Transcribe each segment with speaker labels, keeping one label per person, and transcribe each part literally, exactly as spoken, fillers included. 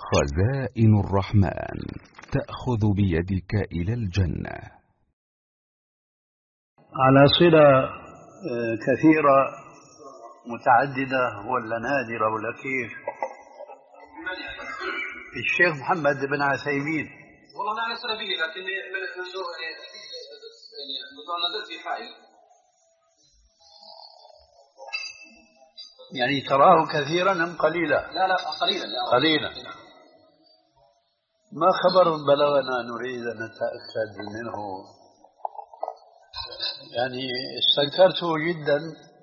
Speaker 1: خزائن الرحمن تأخذ بيدك إلى الجنة.
Speaker 2: على صلة كثيرة متعددة ولا نادرة ولا كيف؟ الشيخ محمد بن عثيمين
Speaker 3: والله أنا على صلة به، لكن منظور يعني نزلت في حائل
Speaker 2: يعني تراه كثيرا أم قليلا؟
Speaker 3: لا لا قليلا لا
Speaker 2: قليلا. ما خبر بلغنا نريد أن نتأكد منه، يعني استنكرته جدا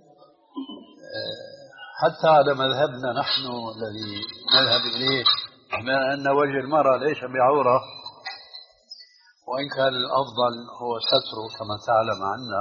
Speaker 2: حتى على مذهبنا نحن الذي نذهب إليه، بما أن وجه المرأة ليس بعورة، وإن كان الأفضل هو ستره كما تعلم عنا.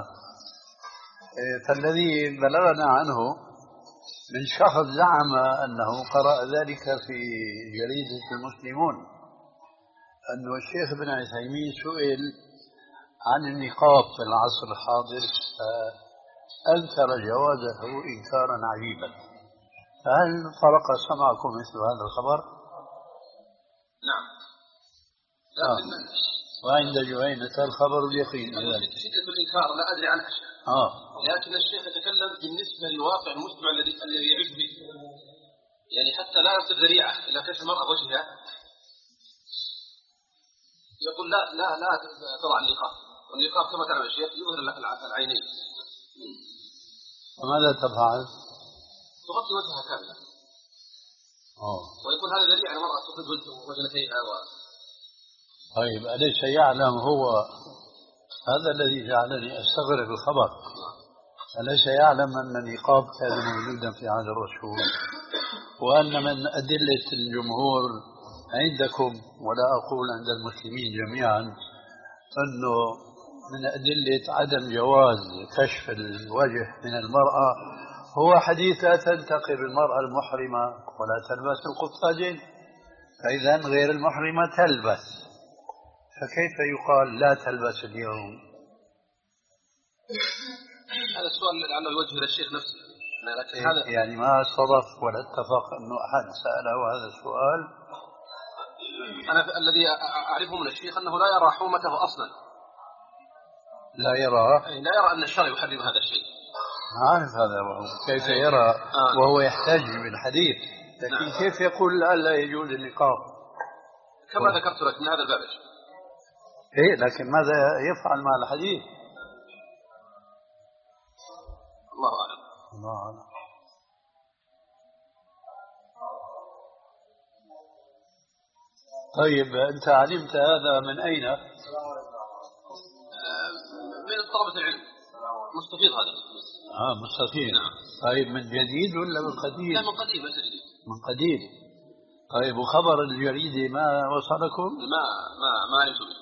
Speaker 2: فالذي بلغنا عنه من شخص زعم أنه قرأ ذلك في جريدة المسلمون، أن الشيخ ابن عثيمين سئل عن النقاب في العصر الحاضر فأنكر جوازه إنكارا عجيبا. فهل فرق سمعكم مثل هذا الخبر؟
Speaker 3: نعم.
Speaker 2: آه. وعند جهينة الخبر اليقين.
Speaker 3: شدة الإنكار لا أدري عنها شيء.
Speaker 2: آه.
Speaker 3: لكن الشيخ يتكلم بالنسبة للواقع المجتمع الذي الذي يعيش فيه، يعني حتى لا يصير ذريعة إلى كشف المرأة وجهها، يقول لا لا لا تضع النقاب، والنقاب كما تعلم الشيخ يظهر العينين.
Speaker 2: فماذا تفعل؟
Speaker 3: تغطي وجهها كاملا.
Speaker 2: أوه.
Speaker 3: ويكون هذا ذريعة المرأة تخرج وجنتيها. و...
Speaker 2: طيب أليس يعلم هو هذا الذي جعلني أستغرب الخبر؟ أليس يعلم أن النقاب كان موجودا في عهد الرسول، وأن من أدلة الجمهور عندكم ولا أقول عند المسلمين جميعا أنه من أدلة عدم جواز كشف الوجه من المرأة هو حديث لا تنتقب المرأة المحرمة ولا تلبس القفازين، فإذا غير المحرمة تلبس، فكيف يقال لا تلبس اليوم؟
Speaker 3: هذا السؤال لعله يوجه إلى الشيخ نفسه. لكن هذا
Speaker 2: يعني ما صدف ولا اتفق أنه أحد سأله هذا السؤال.
Speaker 3: أنا الذي أعرفه من الشيخ أنه لا يرى حومته أصلا.
Speaker 2: لا يرى؟
Speaker 3: لا يرى أن الشرع يحرم هذا الشيء.
Speaker 2: عارف هذا وهو. كيف يرى آه. وهو يحتاج بالحديث، لكن نعم. كيف يقول لا يجوز النقاب؟
Speaker 3: كما و... ذكرت لك من هذا الباب.
Speaker 2: إيه، لكن ماذا يفعل مع الحديث؟
Speaker 3: الله أعلم.
Speaker 2: الله أعلم. طيب أنت علمت هذا من أين؟
Speaker 3: من طلبة العلم. مستفيض هذا.
Speaker 2: آه مستفيض. نعم. طيب من جديد ولا من قديم؟
Speaker 3: لا من قديم ليس جديد.
Speaker 2: من قديم. طيب وخبر الجريدة ما وصلكم؟
Speaker 3: ما ما ما علمت به.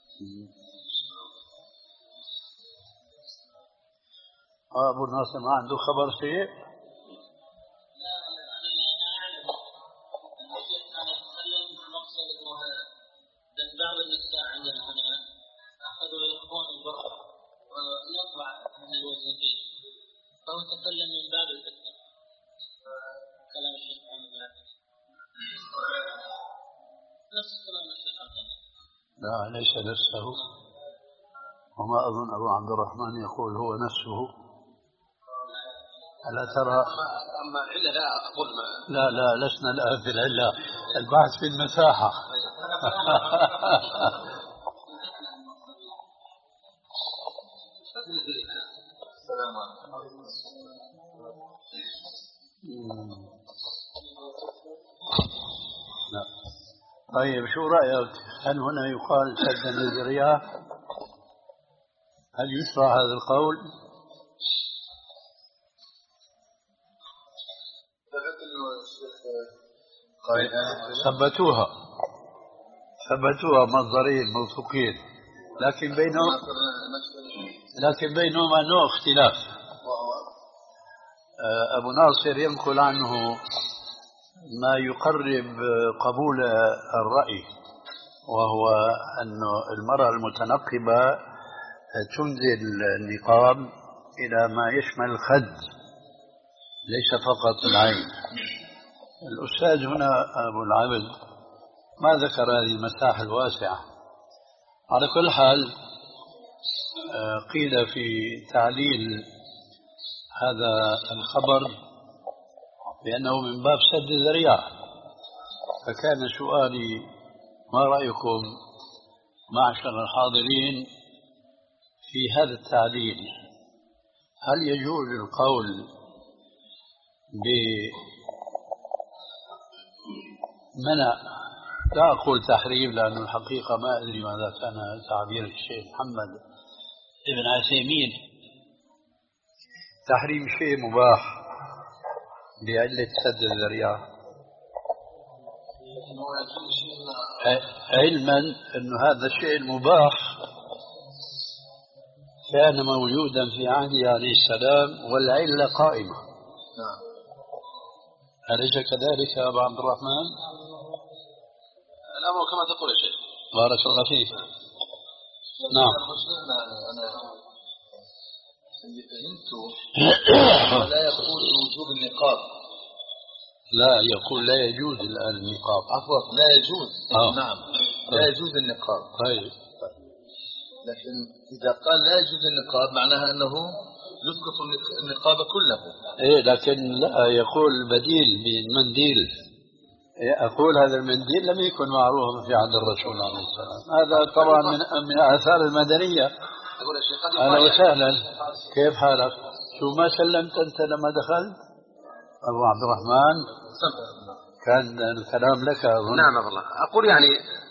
Speaker 2: آه أبو الناصر ما عنده خبر شيء؟
Speaker 4: بعض النساء عندنا هنا أخذوا يخفون البصر ويطلع من الوجه فيه، فهو تكلم من باب الفتنة. كلام الشيخ محمد نفس كلام الشيخ عبد الله.
Speaker 2: لا ليس نفسه، وما أظن أبو عبد الرحمن يقول هو نفسه. ألا ترى؟
Speaker 3: أما العلة لا أقول ما...
Speaker 2: لا لا لسنا الآن في العلة، البحث في المساحة. لا. طيب شو رأيك؟ هل هنا يقال سد الذريعة؟ هل يشرع هذا القول؟ ثبتوها ثبتوها مصدرين موثوقين، لكن بينهم لكن بينهما نوع اختلاف. أبو ناصر ينقل عنه ما يقرب قبول الرأي، وهو أن المرأة المتنقبة تنزل النقاب إلى ما يشمل الخد ليس فقط العين. الأستاذ هنا أبو العبد ما ذكر هذه المساحة الواسعة. على كل حال قيل في تعليل هذا الخبر بأنه من باب سد الذريعة، فكان سؤالي ما رأيكم معشر الحاضرين في هذا التعليل؟ هل يجوز القول بمنع، لا أقول تحريم لأن الحقيقة ما أدري ماذا كان تعبير الشيخ محمد ابن عثيمين، تحريم شيء مباح لعلة سد الذريعة، علما أن هذا الشيء المباح كان موجودا في عهده عليه السلام والعلة قائمة.
Speaker 5: نعم.
Speaker 2: أليس كذلك يا أبا عبد الرحمن؟
Speaker 3: الأمر كما تقول يا شيخ.
Speaker 2: بارك الله فيك. نعم.
Speaker 5: أنا اللي فهمته لا يقول وجوب النقاب.
Speaker 2: لا يقول لا يجوز الآن النقاب.
Speaker 5: عفوا لا يجوز.
Speaker 2: آه.
Speaker 5: نعم لا يجوز النقاب.
Speaker 2: طيب.
Speaker 5: لكن إذا قال لا يجوز النقاب معناها أنه يسقط النقاب كله.
Speaker 2: إيه لكن لا يقول بديل بالمنديل. أقول هذا المنديل لم يكن معروفا في عهد الرسول عليه السلام. هذا طبعا من من آثار المدنية. أهلا وسهلا، كيف حالك؟ شو ما سلمت أنت لما دخلت أبو عبد الرحمن؟ كان الكلام لك أظن.
Speaker 3: نعم والله. أقول يعني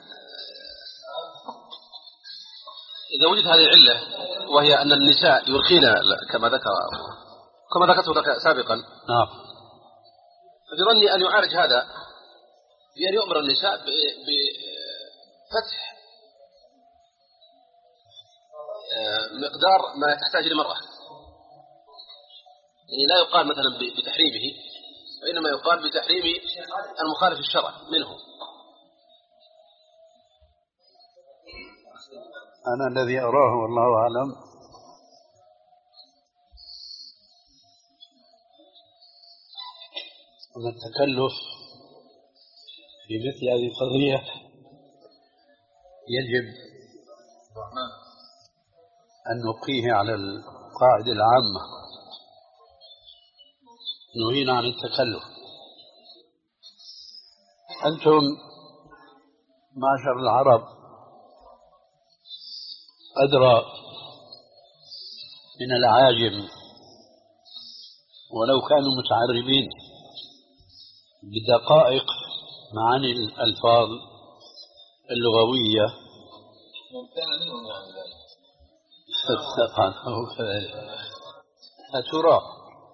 Speaker 3: إذا وجد هذه العلة وهي أن النساء يرخين كما ذكر كما ذكرته لك سابقا.
Speaker 2: نعم.
Speaker 3: فبظني أن يعالج هذا بأن يؤمر النساء بفتح مقدار ما تحتاج المرأة، يعني لا يقال مثلا بتحريمه وإنما يقال بتحريم المخالف الشرع منه.
Speaker 2: أنا الذي أراه والله أعلم أن التكلف في مثل هذه القضية يجب أن نقيه على القاعدة العامة، نهينا عن التكلف. أنتم معشر العرب أدرى من العاجم ولو كانوا متعربين بدقائق معاني الألفاظ اللغوية. فترى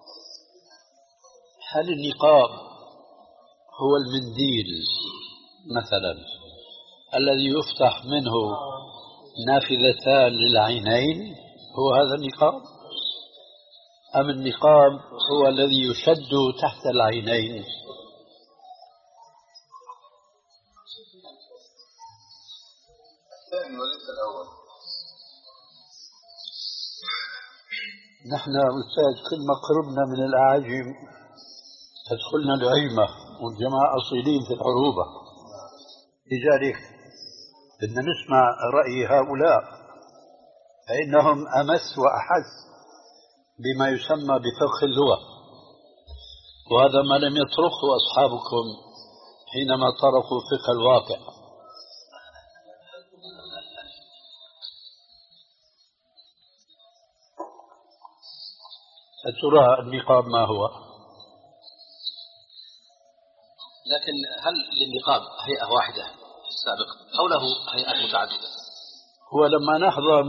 Speaker 2: هل النقاب هو المنديل مثلا الذي يفتح منه نافذتان للعينين، هو هذا النقاب؟ أم النقاب هو الذي يشد تحت العينين؟
Speaker 5: الثاني وليس الأول.
Speaker 2: نحن أستاذ كل ما قربنا من الأعاجم تدخلنا العيمة والجماعة أصيلين في العروبة، لذلك بدنا نسمع رأي هؤلاء فإنهم أمس وأحس بما يسمى بفقه اللغة، وهذا ما لم يطرقه أصحابكم حينما طرقوا فقه الواقع. ترى النقاب ما هو؟
Speaker 3: لكن هل للنقاب هيئة واحدة في السابق أو له هيئات متعددة؟
Speaker 2: هو لما نحظى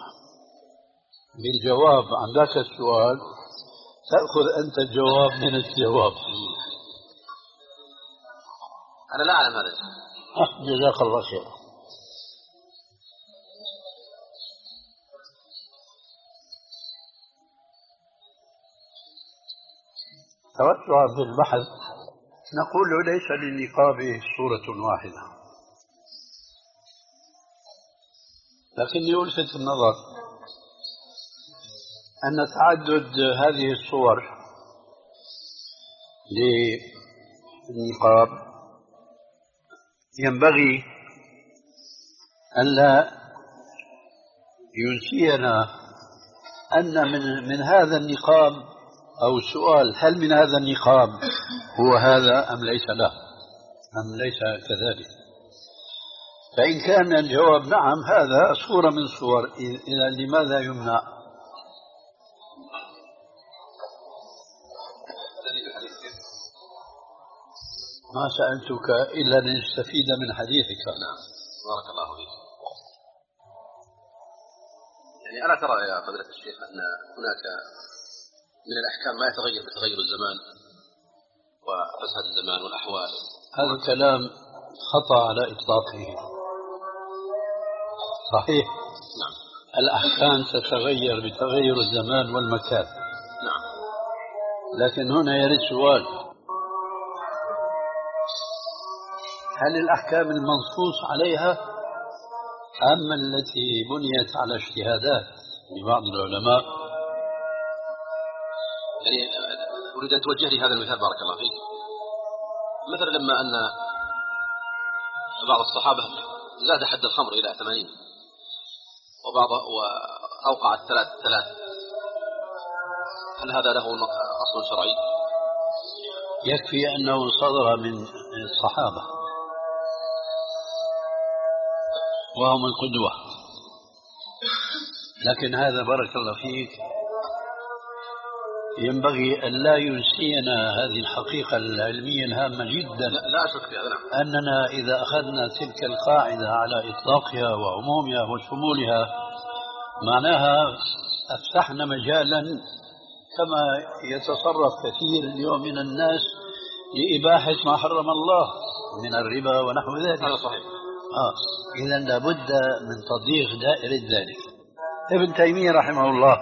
Speaker 2: بالجواب عن ذاك السؤال تأخذ أنت الجواب من الجواب.
Speaker 3: أنا لا أعلم هذا.
Speaker 2: جزاك الله خير. توسعا في البحث نقول ليس للنقاب صورة واحدة، لكن يلفت النظر أن تعدد هذه الصور للنقاب ينبغي ألا ينسينا أن من, من هذا النقاب أو السؤال هل من هذا النقاب هو هذا أم ليس له أم ليس كذلك. فإن كان الجواب نعم هذا صورة من صور، إذا لماذا يمنع؟ ما سألتك إلا لنستفيد من حديثك.
Speaker 3: نعم بارك الله فيك. يعني ألا ترى يا فضيلة الشيخ أن هناك من الأحكام ما يتغير بتغير الزمان وفساد الزمان والأحوال؟
Speaker 2: هذا الكلام خطأ على إطلاقه. صحيح.
Speaker 3: نعم.
Speaker 2: الأحكام تتغير بتغير الزمان والمكان.
Speaker 3: نعم.
Speaker 2: لكن هنا يرد سؤال: هل الأحكام المنصوص عليها أم التي بنيت على اجتهادات لبعض العلماء؟
Speaker 3: يعني أريد أن توجه لي هذا المثال بارك الله فيك. مثلا لما أن بعض الصحابة زاد حد الخمر إلى ثمانين وبعض وأوقع الثلاث ثلاث، هل هذا له أصل شرعي؟
Speaker 2: يكفي أنه صدر من الصحابة وهم القدوة. لكن هذا بارك الله فيك ينبغي أن لا ينسينا هذه الحقيقة العلمية الهامة جدا.
Speaker 3: لا, لا أشك في هذا.
Speaker 2: أننا إذا أخذنا تلك القاعدة على إطلاقها وعمومها وشمولها معناها أفتحنا مجالا كما يتصرف كثير اليوم من الناس لإباحة ما حرم الله من الربا ونحو ذلك.
Speaker 3: هذا صحيح.
Speaker 2: آه. إذن لابد من تضييق دائرة ذلك. ابن تيمية رحمه الله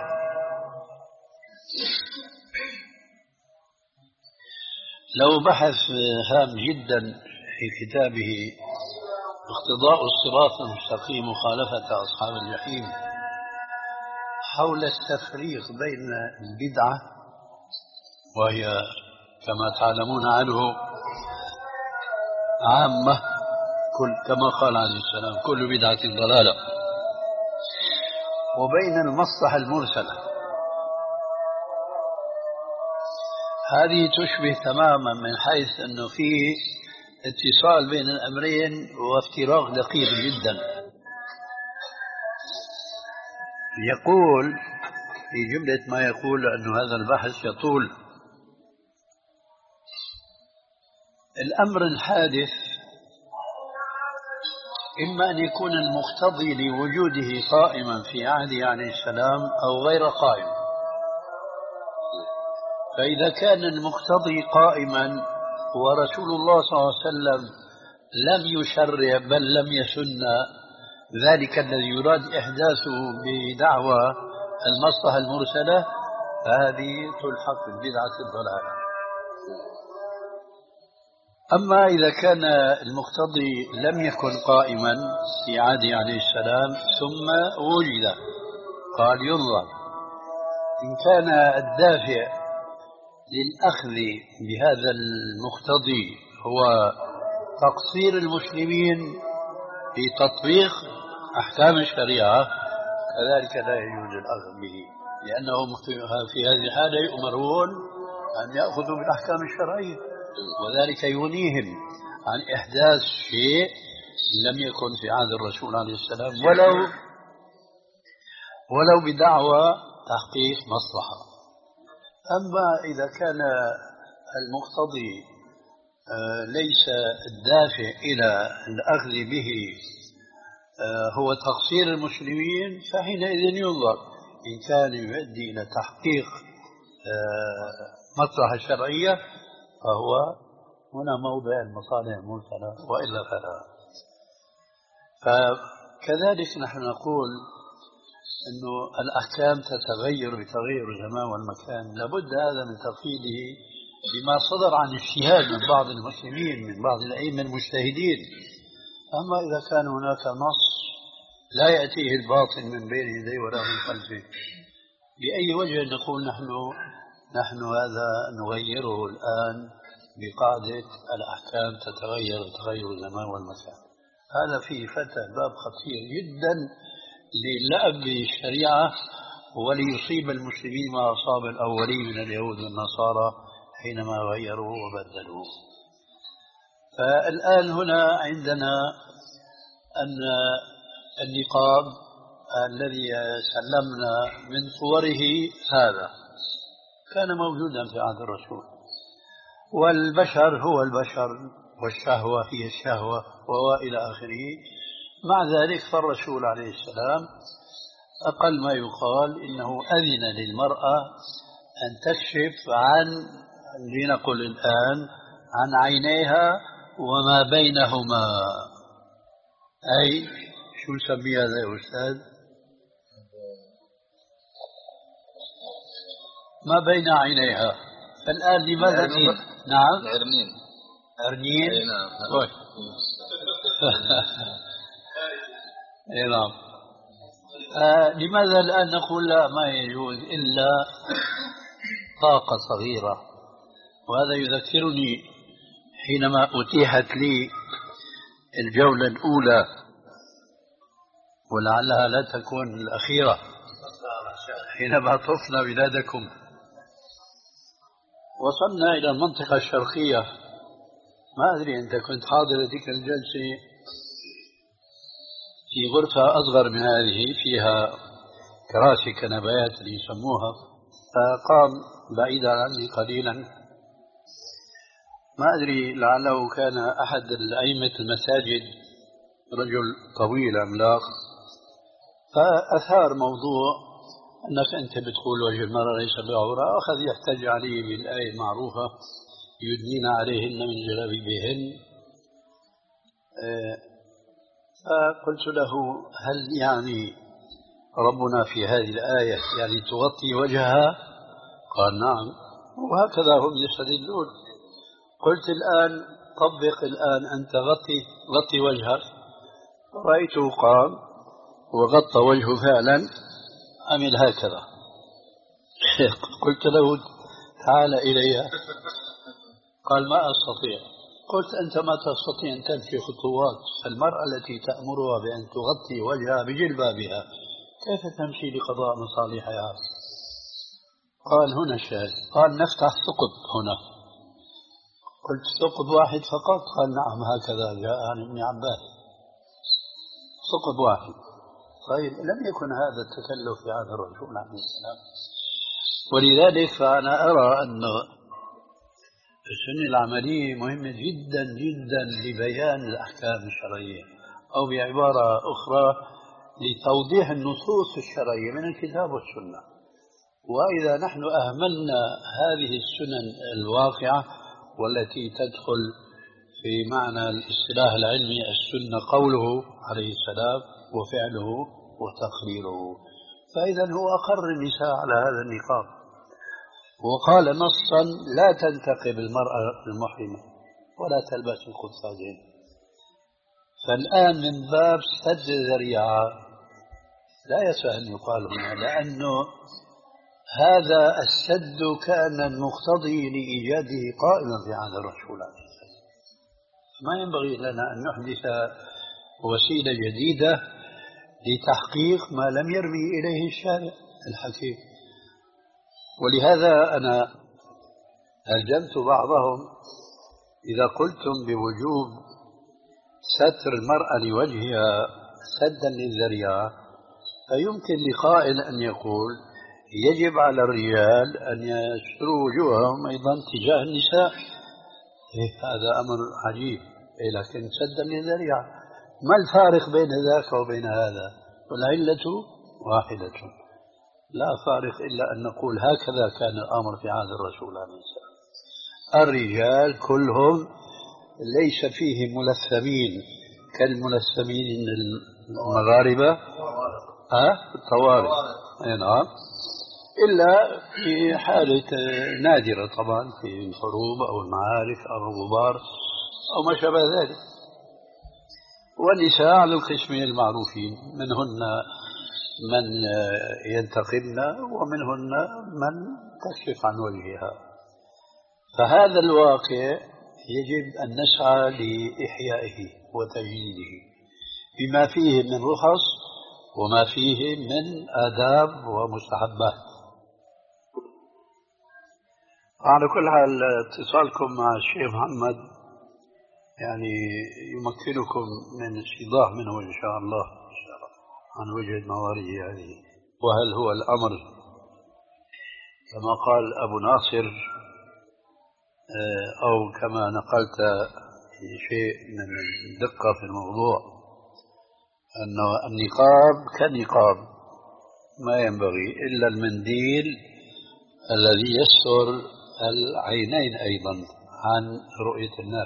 Speaker 2: لو بحث هام جدا في كتابه اقتضاء الصراط المستقيم مخالفة أصحاب الجحيم حول التفريق بين البدعة، وهي كما تعلمون عنه عامة كل كما قال عليه السلام كل بدعة ضلالة، وبين المصلحة المرسلة. هذه تشبه تماما من حيث أنه فيه اتصال بين الأمرين وافتراق دقيق جدا. يقول في جملة ما يقول أن هذا البحث يطول: الأمر الحادث إما أن يكون المقتضي لوجوده قائما في عهده عليه السلام أو غير قائم. فإذا كان المقتضي قائما ورسول الله صلى الله عليه وسلم لم يشرع بل لم يسن ذلك الذي يراد إحداثه بدعوى المصلحة المرسلة، فهذه تلحق بالبدعة الضلالة. أما إذا كان المقتضي لم يكن قائما في عهده عليه السلام ثم وجد، قال ينظر إن كان الدافع للأخذ بهذا المقتضي هو تقصير المسلمين في تطبيق أحكام الشريعة، كذلك لا يجوز الأخذ به، لأنهم في هذه الحالة يؤمرون أن يأخذوا بالأحكام الشرعية، وذلك يغنيهم عن إحداث شيء لم يكن في عهد الرسول عليه السلام ولو ولو بدعوى تحقيق مصلحة. أما إذا كان المقتضي ليس الدافع إلى الأخذ به هو تقصير المسلمين، فحينئذ ينظر إن كان يؤدي إلى تحقيق مصلحة شرعية فهو هنا موضع المصالح المرسلة، وإلا فلا. فكذلك نحن نقول أنه الأحكام تتغير بتغير الزمان والمكان، لابد هذا من تقييده بما صدر عن اجتهاد من بعض المسلمين من بعض الأئمة المجتهدين. أما إذا كان هناك نص لا يأتيه الباطل من بين يديه ولا من خلفه، بأي وجه نقول نحن نحن هذا نغيره الآن بقاعدة الأحكام تتغير تغير الزمان والمكان. هذا فيه فتح باب خطير جدا للعب بالشريعة وليصيب المسلمين ما أصاب الأولين من اليهود والنصارى حينما غيروا وبدلوا. فالآن هنا عندنا أن النقاب الذي سلمنا من صوره هذا كان موجودا في عهد الرسول، والبشر هو البشر والشهوة هي الشهوة وإلى آخره. مع ذلك فالرسول عليه السلام أقل ما يقال إنه أذن للمرأة أن تكشف عن، لنقل الآن، عن عينيها وما بينهما. أي شو نسمي هذا يا أستاذ؟ ما بين عينيها. فالآن لماذا
Speaker 5: العرنين.
Speaker 2: نعم
Speaker 5: العرنين.
Speaker 2: عرنين.
Speaker 5: اي نعم.
Speaker 2: اي نعم. آه لماذا الآن نقول لا ما يجوز إلا طاقة صغيرة؟ وهذا يذكرني حينما أتيحت لي الجولة الأولى ولعلها لا تكون الأخيرة، حينما طفنا بلادكم وصلنا إلى المنطقة الشرقية. ما أدري أنت كنت حاضر تلك الجلسة في غرفة أصغر من هذه فيها كراسي كنبات اللي يسموها، فقام بعيدا عني قليلا، ما أدري لعله كان أحد الأئمة المساجد، رجل طويل عملاق، فأثار موضوع أنك أنت بتقول وجه المرأة ليس بعورة، أخذ يحتج عليه بالآية المعروفة يدنين عليهن من جلابيبهن. فقلت له هل يعني ربنا في هذه الآية يعني تغطي وجهها؟ قال نعم، وهكذا هم يستدلون. قلت الآن طبق الآن أنت غطي غطي وجهك. رأيته قام وغطى وجهه فعلا، عمل هكذا. قلت له تعال إليها، قال ما أستطيع. قلت أنت ما تستطيع أن تمشي خطوات، فالمرأة التي تأمرها بأن تغطي وجهها بجلبابها كيف تمشي لقضاء مصالحها؟ قال هنا الشاهد. قال نفتح ثقب هنا. قلت ثقب واحد فقط؟ قال نعم هكذا جاء عن ابن عباس، ثقب واحد. طيب لم يكن هذا التكلف في عهد الرسول عليه السلام. ولذلك فأنا أرى أن السنة العملية مهمة جدا جدا لبيان الأحكام الشرعية، أو بعبارة أخرى لتوضيح النصوص الشرعية من الكتاب والسنة. وإذا نحن أهملنا هذه السنن الواقعة والتي تدخل في معنى الاصطلاح العلمي السنة قوله عليه السلام وفعله وتقريره، فإذا هو أقر النساء على هذا النقاب، وقال نصا لا تنتقب المرأة المحرمة ولا تلبس القفازين. فالآن من باب سد الذريعة لا يسع أن يقال هنا، لأنه هذا السد كان المقتضي لإيجاده قائما في عهد الرسول عليه السلام. ما ينبغي لنا أن نحدث وسيلة جديدة لتحقيق ما لم يرمي إليه الشارع الحكيم. ولهذا أنا ألجمت بعضهم إذا قلتم بوجوب ستر المرأة لوجهها سدا للذريعة، فيمكن لقائل أن يقول يجب على الرجال أن يستروا وجوههم أيضا تجاه النساء. هذا أمر عجيب، لكن سدا للذريعة. ما الفارق بين ذاك وبين هذا؟ والعلة واحدة، لا فارق إلا أن نقول هكذا كان الأمر في عهد الرسول عليه السلام. الرجال كلهم ليس فيه ملثمين كالملثمين المغاربة ها الطوارئ، نعم، إلا في حالة نادرة طبعا في الحروب أو المعارك أو الغبار أو ما شابه ذلك. والنساء على القسمين المعروفين، منهن من ينتقبن ومنهن من تكشف عن وجهها. فهذا الواقع يجب أن نسعى لإحيائه وتجديده بما فيه من رخص وما فيه من آداب ومستحبات. على كل حال اتصالكم مع الشيخ محمد يعني يمكنكم من استيضاح منه إن شاء الله عن وجه موارده هذه، وهل هو الأمر كما قال أبو ناصر أو كما نقلت شيء من الدقة في الموضوع أن النقاب كالنقاب ما ينبغي إلا المنديل الذي يستر العينين أيضا عن رؤية الناس.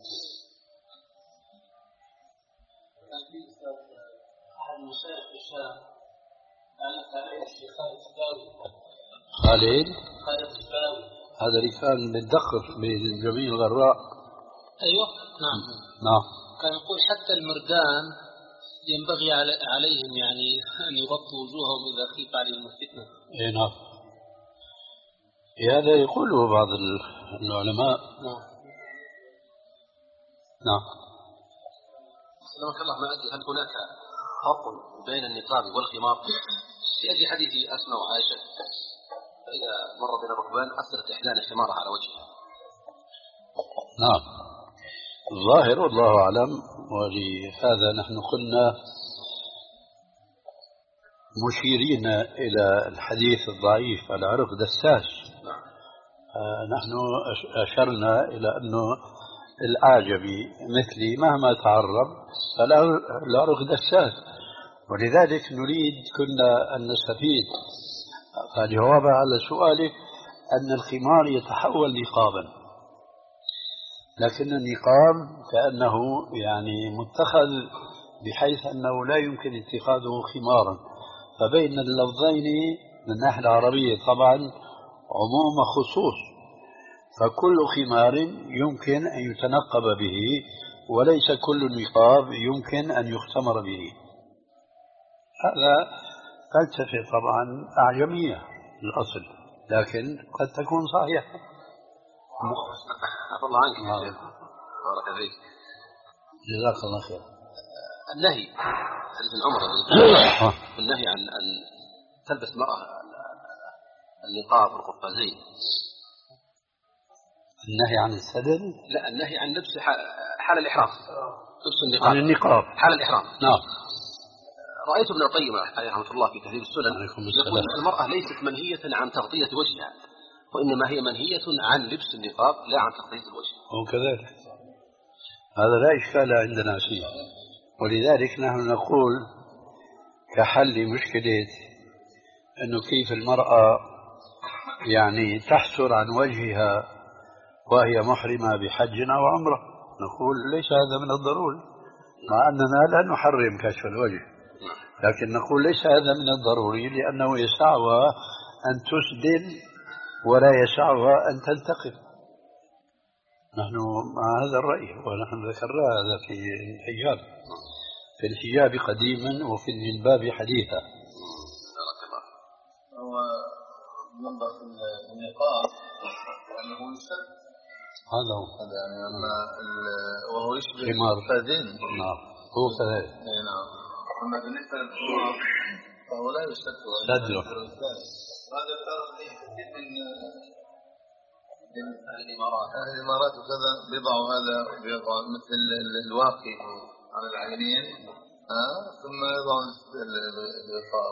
Speaker 2: خالد هذا اللي كان بالدقر بالجميل الغراء.
Speaker 4: أيوة نعم
Speaker 2: نعم.
Speaker 4: كان يقول حتى المردان ينبغي عليهم يعني أن يغطوا وجوههم إذا خيف عليهم الفتنة.
Speaker 2: إيه نعم. هذا يقوله بعض العلماء.
Speaker 4: نعم
Speaker 2: نعم.
Speaker 3: سلامك الله، ما أدري هل هناك فرق بين النقاب والخمار؟ لأجل حديث أسماء وعائشة فإذا مر بين الركبان أسرت إحدانا خمارها على وجهها.
Speaker 2: نعم الظاهر والله أعلم، ولهذا نحن قلنا مشيرين إلى الحديث الضعيف العرق دساس. آه نحن أشرنا إلى أنه الأعجمي مثلي مهما تعرب فلا العرق دساس، ولذلك نريد كنا أن نستفيد فالجواب على سؤالك أن الخمار يتحول نقابا، لكن النقاب كأنه يعني متخذ بحيث أنه لا يمكن اتخاذه خمارا، فبين اللفظين من الناحية العربية طبعا عموم خصوص، فكل خمار يمكن أن يتنقب به وليس كل نقاب يمكن أن يختمر به. هذا فلسفة طبعا أعجمية الأصل، لكن قد تكون صحيحة.
Speaker 3: عفى الله عنك يا شيخ، بارك فيك،
Speaker 2: جزاك الله خير.
Speaker 3: النهي حديث عمر النهي عن أن تلبس المرأة النقاب والقفازين.
Speaker 2: النهي عن السدل؟
Speaker 3: لا، النهي عن لبس حال الإحرام، لبس النقاب
Speaker 2: عن النقاب
Speaker 3: حال الإحرام.
Speaker 2: نعم.
Speaker 3: رأيت ابن القيم عليه رحمة الله في تهذيب السنن يقول المرأة ليست منهية عن تغطية وجهها، وإنما هي منهية عن لبس النقاب لا عن تغطية الوجه.
Speaker 2: وكذلك هذا لا إشكال عندنا فيه، ولذلك نحن نقول كحل مشكلة أنه كيف المرأة يعني تحسر عن وجهها وهي محرمة بحج أو عمرة، نقول ليس هذا من الضروري، مع أننا لا نحرم كشف الوجه، لكن نقول ليس هذا من الضروري لأنه يسعها أن تسدل ولا يسعها أن تلتقط. نحن مع هذا الرأي ونحن ذكرنا هذا في الحجاب، في الحجاب قديما وفي الجلباب حديثا.
Speaker 5: هو منظر النقاب أنه يسد،
Speaker 2: هذا هو
Speaker 5: هذا يعني أما وهو يشبه
Speaker 2: خمار.
Speaker 5: الفازين.
Speaker 2: نعم هو كذلك.
Speaker 5: نعم. أما بالنسبة للخمار فهو لا يسد
Speaker 2: سدله.
Speaker 5: هذا الفرق من أهل الإمارات أهل الإمارات وكذا بيضعوا هذا بيضعوا مثل الواقي على العينين آه ثم يضعوا الغطاء.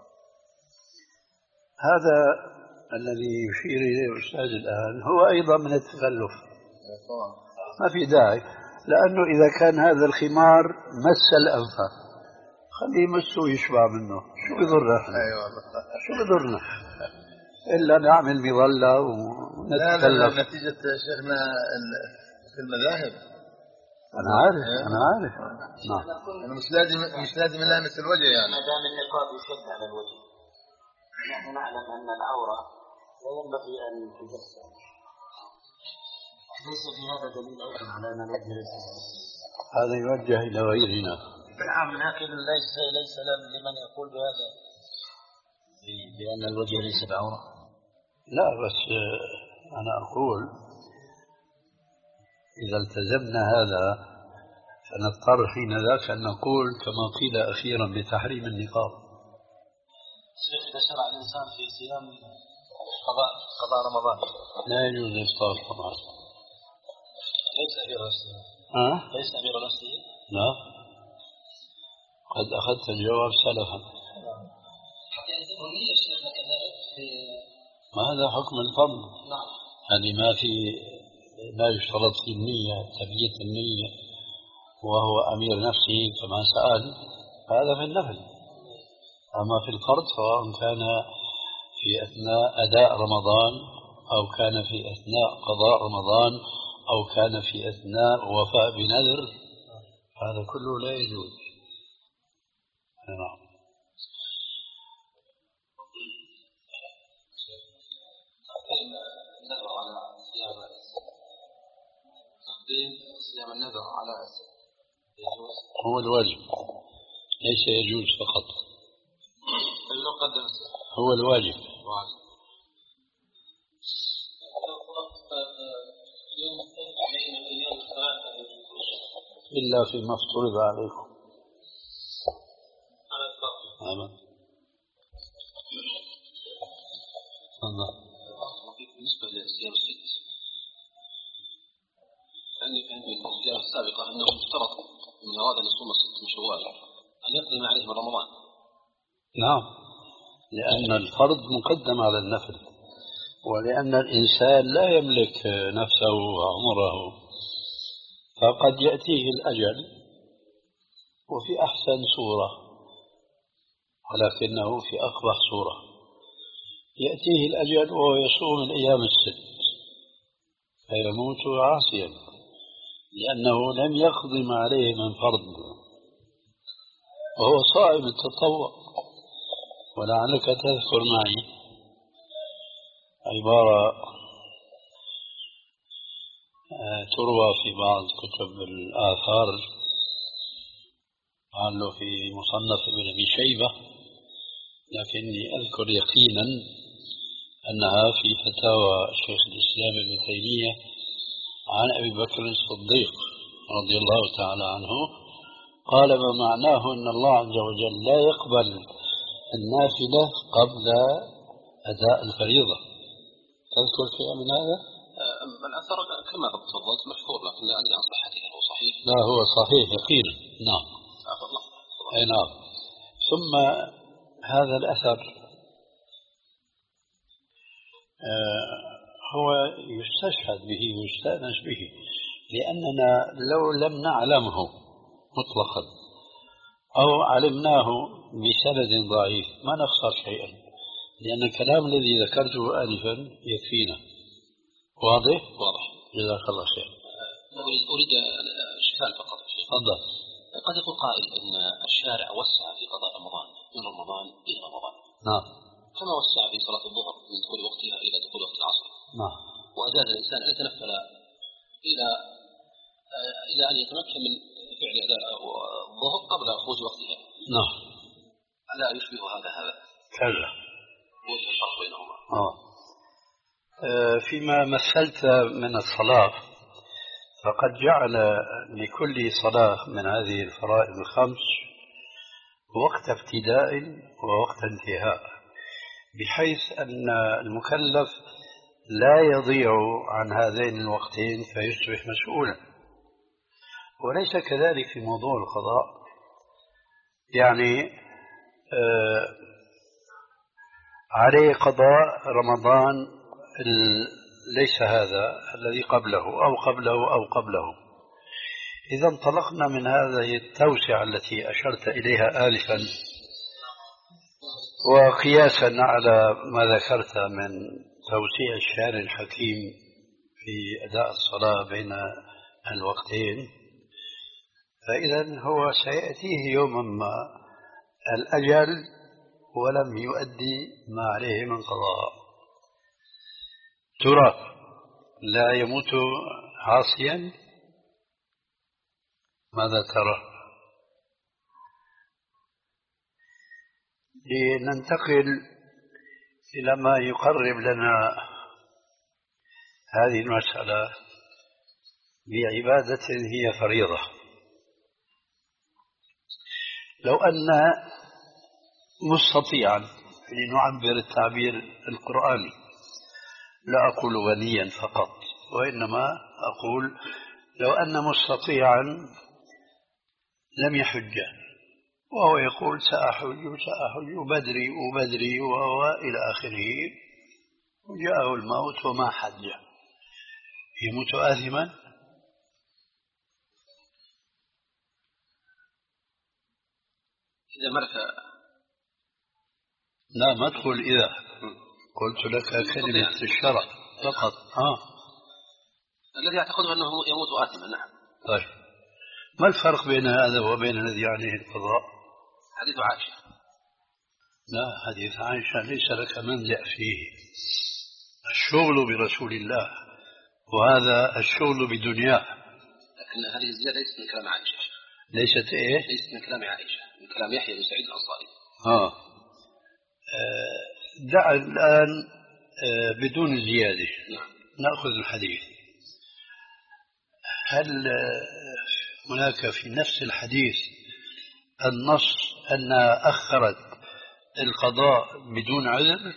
Speaker 2: هذا الذي يشير إليه الأستاذ الآن هو أيضا من التخلف، ما في داعي، لأنه إذا كان هذا الخمار مس الأنف خليه يمسه ويشبع منه، شو بيضرنا؟
Speaker 5: أيوة
Speaker 2: شو بيضرنا إلا نعمل مظلة ونتكلف.
Speaker 5: لا لا نتيجة شيخنا في المذاهب.
Speaker 2: أنا عارف أنا عارف نعم.
Speaker 5: أنا مش لازم مش لازم نلامس الوجه يعني.
Speaker 4: ما دام النقاب يشد على الوجه، نحن نعلم أن العورة لا ينبغي أن تجسد، ليس في هذا دليل أيضا على أن الوجه ليس بعورة.
Speaker 2: هذا يوجه إلى غيرنا.
Speaker 4: نعم، لكن ليس ليس لمن يقول بهذا بأن الوجه ليس بعورة.
Speaker 2: لا بس أنا أقول إذا التزمنا هذا فنضطر حين ذاك أن نقول كما قيل أخيرا بتحريم النقاب.
Speaker 6: شيخ إذا شرع الإنسان في صيام قضاء قضاء رمضان
Speaker 2: لا يجوز إفطار طبعا.
Speaker 6: ليس أمير نفسه.
Speaker 2: أه؟
Speaker 6: ليس أمير نفسه.
Speaker 2: لا. قد أخذت الجواب سلفا.
Speaker 4: حتى يلزمه النية الشيخ كذلك في
Speaker 2: ما هذا حكم الفضل.
Speaker 4: نعم.
Speaker 2: يعني ما في لا يشترط في النية تبييت النية وهو أمير نفسه كما سأل، هذا في النفل. أما في الفرض سواء كان في أثناء أداء رمضان أو كان في أثناء قضاء رمضان أو كان في أثناء وفاء بنذر، هذا كله لا يجوز. نعم.
Speaker 3: النذر على صيام تقديم صيام النذر على يجوز
Speaker 2: هو الواجب ليس يجوز فقط،
Speaker 3: لو قدم
Speaker 2: هو الواجب.
Speaker 3: واجب.
Speaker 2: إلا فيما افترض عليكم. آمين.
Speaker 3: بالنسبة لصيام الست، لأني كان في الأيام السابقة أنه اشترط من أراد أن يصوم الست من شوال أن يقدم عليه من رمضان.
Speaker 2: نعم، لأن الفرض مقدم على النفل، ولأن الإنسان لا يملك نفسه وعمره، فقد يأتيه الأجل وفي أحسن صورة، ولكنه في أقبح صورة. يأتيه الأجل وهو يصوم الأيام الست فيموت عاصيا لأنه لم يقضي ما عليه من فرض وهو صائم التطوع. ولعلك تذكر معي عبارة تروى في بعض كتب الآثار، قالوا في مصنف ابن أبي شيبة، لكني أذكر يقينا أنها في فتاوى شيخ الإسلام ابن تيمية عن أبي بكر الصديق رضي الله تعالى عنه، قال ما معناه أن الله عز وجل لا يقبل النافلة قبل أداء الفريضة. تذكر شيئا من هذا؟
Speaker 3: الأثر كما تفضلت مشهور، لكن لا أدري عن صحته، هو صحيح؟
Speaker 2: لا هو صحيح يقينا. نعم. أي نعم. ثم هذا الأثر هو يستشهد به ويستأنس به، لأننا لو لم نعلمه مطلقا أو علمناه بسند ضعيف ما نخسر شيئا، لأن الكلام الذي ذكرته آنفا يكفينا. واضح؟
Speaker 3: واضح.
Speaker 2: جزاك الله خير.
Speaker 3: أريد سؤال فقط.
Speaker 2: تفضل.
Speaker 3: قد يقول قائل أن الشارع وسع في قضاء رمضان من رمضان إلى رمضان.
Speaker 2: نعم.
Speaker 3: كما وسع في صلاة الظهر من دخول وقتها إلى دخول وقت العصر.
Speaker 2: نعم.
Speaker 3: وأجاز الإنسان أن يتنفل إلى إلى أن يتمكن من فعل أداء الظهر قبل خروج وقتها.
Speaker 2: نعم.
Speaker 3: ألا يشبه هذا هذا؟
Speaker 2: كذا.
Speaker 3: وجه الفرق بينهما.
Speaker 2: آه. فيما مثلت من الصلاة فقد جعل لكل صلاة من هذه الفرائض الخمس وقت ابتداء ووقت انتهاء، بحيث أن المكلف لا يضيع عن هذين الوقتين فيصبح مسؤولا. وليس كذلك في موضوع القضاء، يعني آه عليه قضاء رمضان ليس هذا الذي قبله أو قبله أو قبله. إذا انطلقنا من هذه التوسعة التي أشرت إليها آلفا وقياسا على ما ذكرت من توسيع الشارع الحكيم في أداء الصلاة بين الوقتين، فإذا هو سيأتيه يوما ما الأجل ولم يؤدي ما عليه من قضاء. ترى لا يموت عاصيا؟ ماذا ترى؟ لننتقل إلى ما يقرب لنا هذه المسألة بعبادة هي فريضة. لو أن مستطيعا، لنعبر التعبير القرآني، لا أقول غنيا فقط، وإنما أقول لو أن مستطيعا لم يحج وهو يقول سأحج سأحج بدري وبدري وإلى آخره، وجاءه الموت وما حج، يموت آثما؟
Speaker 3: إذا ملك.
Speaker 2: لا، ما تقول إذا، قلت لك كلمة الشرع فقط. آه.
Speaker 3: الذي يعتقده أنه يموت آثما. نعم.
Speaker 2: طيب، ما الفرق بين هذا وبين الذي عليه القضاء؟
Speaker 3: حديث عائشة.
Speaker 2: لا، حديث عائشة ليس لك منزع فيه. الشغل برسول الله، وهذا الشغل بدنياه.
Speaker 3: لكن هذه الزيادة ليست من كلام عائشة.
Speaker 2: ليست إيه؟
Speaker 3: ليست من كلام عائشة، من كلام يحيى بن سعيد الأنصاري.
Speaker 2: آه. دع الآن بدون زيادة.
Speaker 3: نعم.
Speaker 2: نأخذ الحديث. هل هناك في نفس الحديث النص أنها أخرت القضاء بدون عذر؟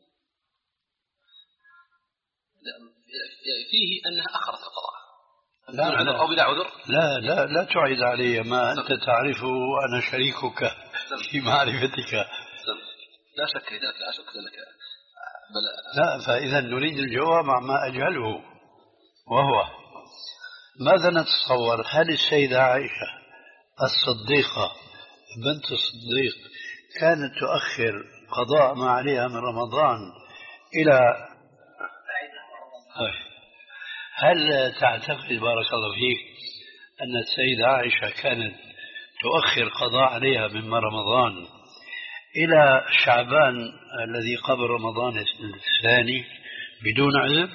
Speaker 3: فيه أنها أخرت القضاء
Speaker 2: لا
Speaker 3: بدون عذر أو بلا عذر.
Speaker 2: لا لا لا تعيد علي ما أنت تعرفه وأنا شريكك في معرفتك.
Speaker 3: لا شك لذلك، لا شك ذلك. بل...
Speaker 2: لا، فإذا نريد الجواب عما أجهله، وهو ماذا نتصور؟ هل السيدة عائشة الصديقة بنت الصديق كانت تؤخر قضاء ما عليها من رمضان إلى هل تعتقد بارك الله فيك أن السيدة عائشة كانت تؤخر قضاء عليها من رمضان إلى شعبان الذي قبل رمضان الثاني بدون عذر؟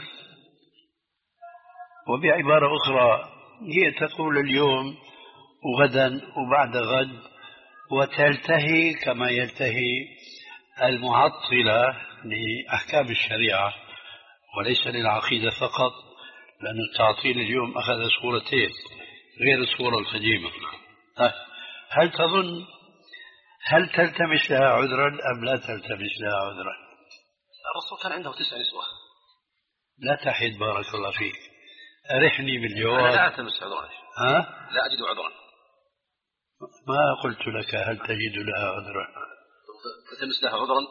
Speaker 2: وبعبارة أخرى، هي تقول اليوم وغدا وبعد غد، وتلتهي كما يلتهي المعطلة لأحكام الشريعة وليس للعقيدة فقط، لأن التعطيل اليوم أخذ صورتين غير الصورة القديمة. هل تظن هل تلتمس لها عذرا أم لا تلتمس لها عذرا؟
Speaker 3: الرسول كان عنده تسع نسوة.
Speaker 2: لا تحد بارك الله فيك، أرحني بالجواب.
Speaker 3: أنا لا ألتمس عذرا.
Speaker 2: ها؟
Speaker 3: لا أجد عذرا.
Speaker 2: ما قلت لك هل تجد لها عذرا؟
Speaker 3: تلتمس لها عذرا.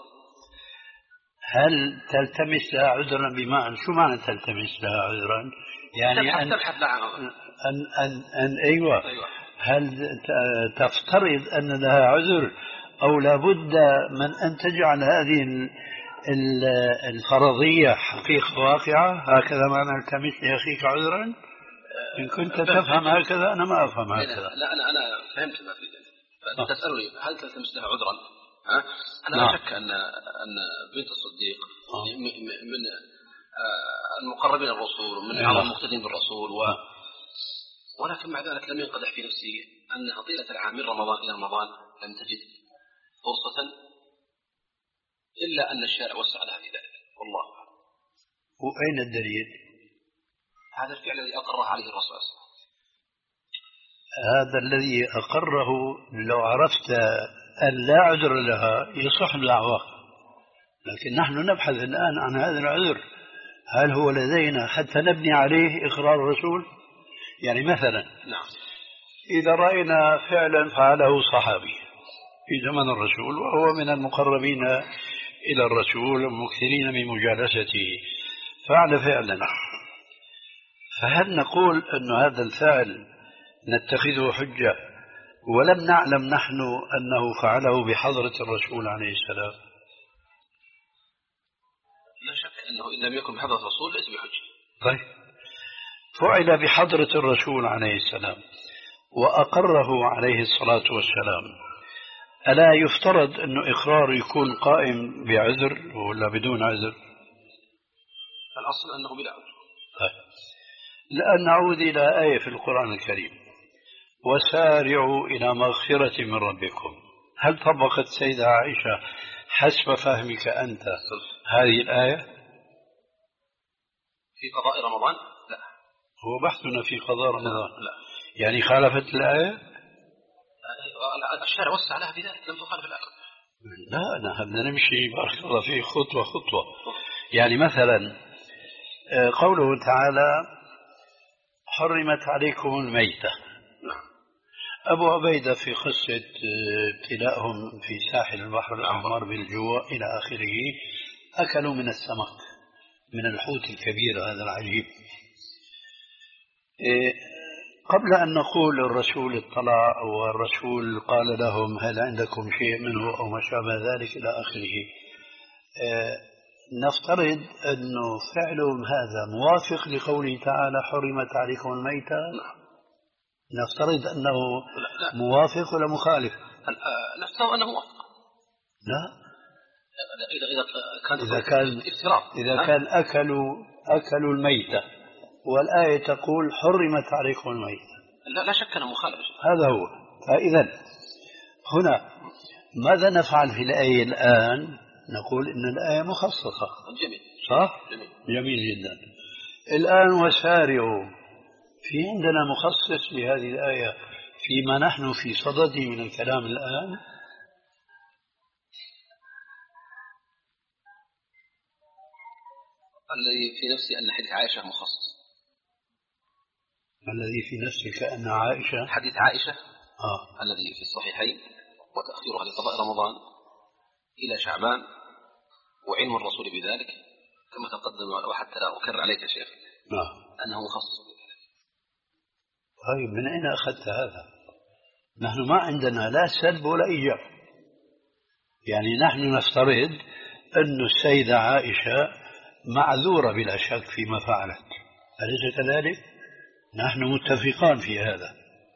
Speaker 2: هل تلتمس لها عذرا بمعنى شو معنى تلتمس لها عذرا؟ يعني
Speaker 3: تبحث
Speaker 2: أن
Speaker 3: تبحث لها عن عذر.
Speaker 2: أن أن أن أيوة.
Speaker 3: أيوة.
Speaker 2: هل تفترض أن لها عذر أو لابد من أن تجعل هذه الفرضية حقيقة واقعة؟ هكذا معنى التمس لأخيك عذرا؟ إن كنت تفهم هكذا أنا ما أفهم هكذا.
Speaker 3: لا أنا أنا فهمت ما تريد. تسألني هل تلتمس لها عذرا؟ ها؟ أنا
Speaker 2: لا
Speaker 3: شك أن أن بنت الصديق من المقربين الرسول ومن أعظم المقتدين بالرسول، و ولكن مع ذلك لم ينقدح في نفسه أنها طيلة العام من رمضان إلى رمضان لم تجد فرصة إلا أن الشارع وسع لها في ذلك. والله أعلم.
Speaker 2: وأين الدليل؟
Speaker 3: هذا الفعل الذي أقره عليه الرسول.
Speaker 2: هذا الذي أقره لو عرفت أن لا عذر لها يصح دعواه، لكن نحن نبحث الآن عن هذا العذر، هل هو لدينا حتى نبني عليه إقرار الرسول؟ يعني مثلا
Speaker 3: نعم.
Speaker 2: إذا رأينا فعلا فعله صحابي في زمن الرسول وهو من المقربين إلى الرسول ومكثرين من مجالسته، فعل فعلا، فهل نقول أن هذا الفعل نتخذه حجة ولم نعلم نحن أنه فعله بحضرة الرسول عليه السلام؟
Speaker 3: لا شك أنه إن لم يكن بحضرة الرسول ليس بحجة.
Speaker 2: طيب، فعل بحضرة الرسول عليه السلام وأقره عليه الصلاة والسلام، ألا يفترض أن إقرار يكون قائم بعذر ولا بدون عذر؟
Speaker 3: الأصل أنه بلا عذر.
Speaker 2: طيب، لأن نعود إلى آية في القرآن الكريم: وسارعوا إلى مغفرة من ربكم. هل طبقت سيدة عائشة حسب فهمك أنت هذه الآية
Speaker 3: في قضاء رمضان؟ لا.
Speaker 2: هو بحثنا في قضاء رمضان. لا. يعني خالفت الآية؟
Speaker 3: الشارع وسع لها بذلك، لم تخالف الآية.
Speaker 2: لا، نحن بدنا نمشي بارك الله فيه خطوة خطوة. يعني مثلا قوله تعالى حرمت عليكم الميتة. أبو عبيدة في قصة ابتلاءهم في ساحل البحر الأحمر بالجوع إلى آخره أكلوا من السمك، من الحوت الكبير هذا العجيب. قبل أن نقول الرسول اطلع أو الرسول قال لهم هل عندكم شيء منه أو ما شابه ذلك إلى آخره، نفترض أنه فعلهم هذا موافق لقوله تعالى حرمت عليكم الميتة. نفترض أنه لا. موافق ولا مخالف؟
Speaker 3: نفترض أنه موافق.
Speaker 2: لا،
Speaker 3: إذا كان
Speaker 2: إذا كان إذا كان أكلوا أكلوا الميتة والآية تقول حرمت عليكم الميتة،
Speaker 3: لا لا شك أنه مخالف.
Speaker 2: هذا هو. فإذا هنا ماذا نفعل في الآية الآن؟ نقول إن الآية مخصصة.
Speaker 3: جميل.
Speaker 2: صح؟
Speaker 3: جميل.
Speaker 2: جميل جدا. الآن وسارعوا، في عندنا مخصص لهذه الآية فيما نحن في صدده من الكلام الآن؟
Speaker 3: الذي في نفسي أن حديث عائشة مخصص.
Speaker 2: الذي في نفسك أن عائشة
Speaker 3: حديث عائشة
Speaker 2: آه.
Speaker 3: الذي في الصحيحين وتأخيرها لقضاء رمضان إلى شعبان وعلم الرسول بذلك كما تقدم، وحتى لا أكرر عليك يا شيخ
Speaker 2: آه.
Speaker 3: أنه مخصص بذلك.
Speaker 2: طيب من أين أخذت هذا؟ نحن ما عندنا لا سلب ولا إيجاب. يعني نحن نفترض أن السيدة عائشة معذورة بلا شك فيما فعلت، أليس كذلك؟ نحن متفقان في هذا.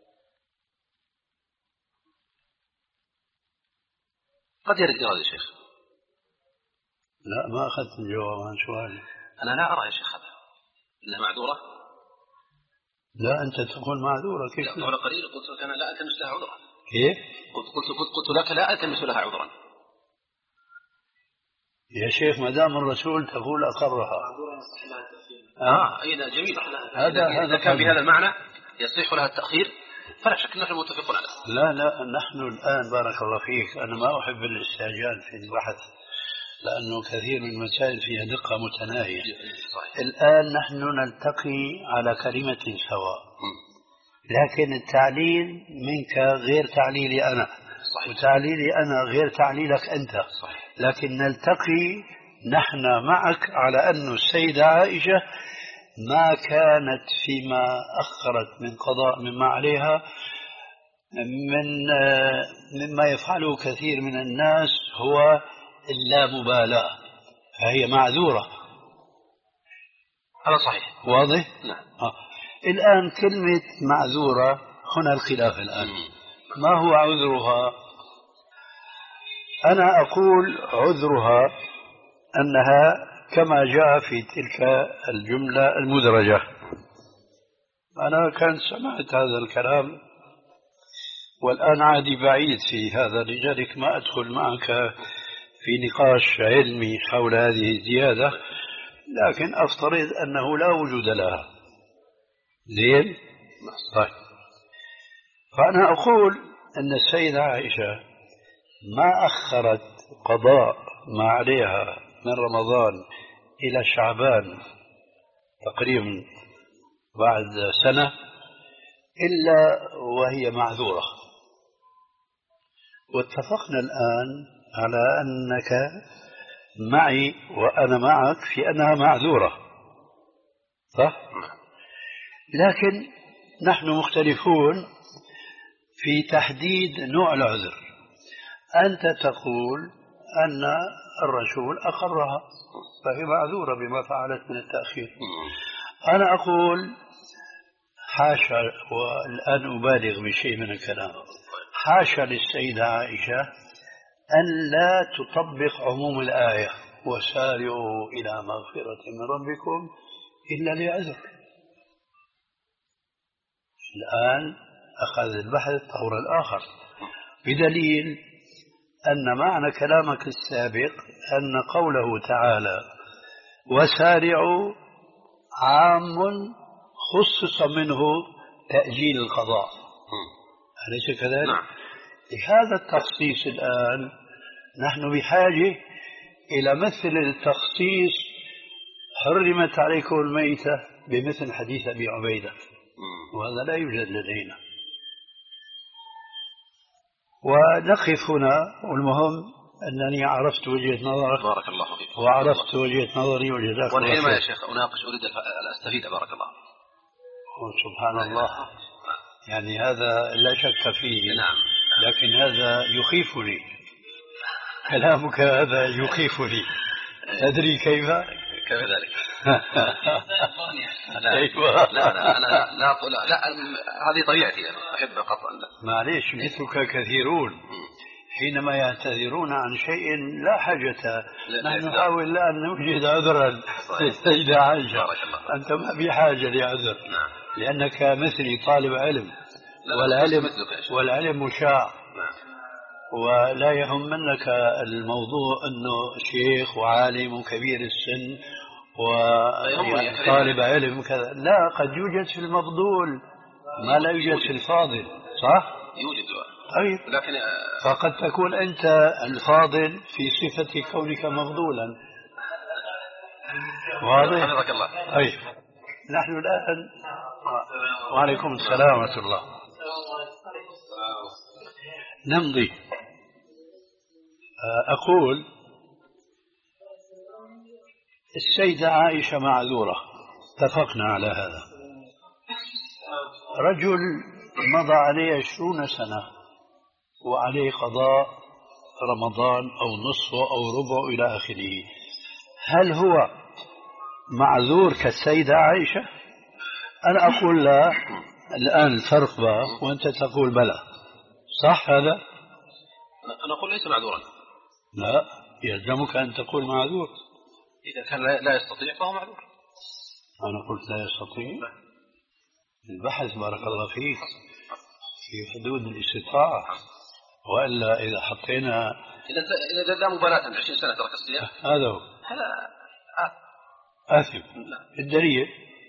Speaker 3: قد يرد هذا يا شيخ.
Speaker 2: لا، ما أخذت الجواب عن سؤالي.
Speaker 3: أنا لا أرى يا شيخ هذا إنها معذورة.
Speaker 2: لا، أنت تقول معذورة كيف؟
Speaker 3: لا، قبل قليل قلت لك أنا لا ألتمس لها عذرا.
Speaker 2: كيف؟
Speaker 3: قلت قلت قلت, قلت لك لا ألتمس لها عذرا.
Speaker 2: يا شيخ ما دام الرسول تقول أقرها.
Speaker 3: آه أي جميل.
Speaker 2: هذا
Speaker 3: إذا كان بهذا المعنى يصح لها التأخير فلا شك نحن متفقون على هذا.
Speaker 2: لا لا، نحن الآن بارك الله فيك أنا ما أحب الاستعجال في البحث لأنه كثير من المسائل فيها دقة متناهية. صحيح. الآن نحن نلتقي على كلمة سواء، لكن التعليل منك غير تعليلي أنا. صحيح. وتعليلي أنا غير تعليلك أنت. صحيح. لكن نلتقي نحن معك على أن السيدة عائشة ما كانت فيما أخرت من قضاء مما عليها من مما يفعله كثير من الناس هو اللامبالاة، فهي معذورة.
Speaker 3: هذا صحيح.
Speaker 2: واضح؟
Speaker 3: نعم.
Speaker 2: آه. الآن كلمة معذورة هنا الخلاف الآن. ما هو عذرها؟ أنا أقول عذرها أنها كما جاء في تلك الجملة المدرجة. أنا كان سمعت هذا الكلام والآن عادي بعيد في هذا، لذلك ما أدخل معك في نقاش علمي حول هذه الزيادة، لكن أفترض أنه لا وجود لها. زين؟ طيب. فأنا أقول أن السيدة عائشة ما أخرت قضاء ما عليها من رمضان إلى شعبان تقريبا بعد سنة إلا وهي معذورة. واتفقنا الآن على أنك معي وأنا معك في أنها معذورة، صح؟ لكن نحن مختلفون في تحديد نوع العذر. أنت تقول أن الرسول أقرها فهي معذورة بما فعلت من التأخير. أنا أقول حاشا، والآن أبالغ بشيء من الكلام، حاشا للسيدة عائشة أن لا تطبق عموم الآية وسارعوا إلى مغفرة من ربكم إلا لعذر. الآن أخذ البحث طور الآخر، بدليل أن معنى كلامك السابق أن قوله تعالى وسارعوا عام خصص منه تأجيل القضاء، أليس كذلك؟
Speaker 3: نعم.
Speaker 2: لهذا التخصيص الآن نحن بحاجة إلى مثل التخصيص حرمت عليكم الميتة بمثل حديث أبي عبيدة، وهذا لا يوجد لدينا. ونقف هنا، والمهم أنني عرفت وجهة نظرك.
Speaker 3: بارك الله فيك.
Speaker 2: وعرفت وجهة نظري وجزاك الله خير.
Speaker 3: والحين يا شيخ أناقش أريد أستفيد. بارك الله.
Speaker 2: سبحان الله، يعني هذا لا شك فيه.
Speaker 3: نعم.
Speaker 2: لكن هذا يخيفني، كلامك هذا يخيفني. تدري كيف؟
Speaker 3: كيف ذلك؟
Speaker 2: أيوة.
Speaker 3: لا لا أنا لا لا, لا هذه طبيعتي، أحب قطعا.
Speaker 2: معليش، مثلك كثيرون حينما يعتذرون عن شيء لا حاجة، نحن نحاول الآن نوجد عذرا للسيدة عائشة. أنت ما بحاجة لعذر، لأنك مثلي طالب علم، والعلم والعلم مشاع، ولا يهمنك الموضوع أنه شيخ وعالم وكبير السن وطالب علم كذا. لا، قد يوجد في المفضول ما لا يوجد في الفاضل، صح؟
Speaker 3: يوجد.
Speaker 2: طيب،
Speaker 3: لكن
Speaker 2: فقد تكون أنت الفاضل في صفة كونك مفضولا. واضح؟
Speaker 3: حفظك الله.
Speaker 2: طيب، نحن الآن. وعليكم السلام ورحمة الله. نمضي. أقول السيدة عائشة معذورة، اتفقنا على هذا. رجل مضى عليه عشرون سنة وعليه قضاء رمضان أو نصفه أو ربعه إلى آخره، هل هو معذور كالسيدة عائشة؟ أنا أقول لا. الآن الفرق بقى، وأنت تقول بلى، صح هذا؟
Speaker 3: أنا أقول ليس معذورا.
Speaker 2: لا، يلزمك أن تقول معذور.
Speaker 3: إذا كان لا يستطيع فهو معذور.
Speaker 2: أنا قلت لا يستطيع. البحث بارك الله فيك في حدود الاستطاعة، وإلا إذا حطينا
Speaker 3: إذا إذا لا مبالاة عشرين سنة ترك الصيام
Speaker 2: هذا هو.
Speaker 3: هذا
Speaker 2: آثم. الدليل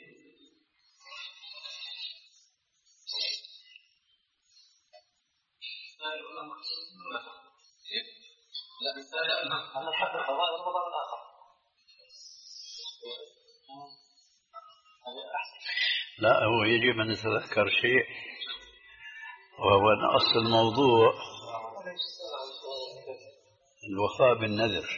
Speaker 2: لا، هو يجب أن نتذكر شيء، وهو أن أصل الموضوع الوفاء بالنذر.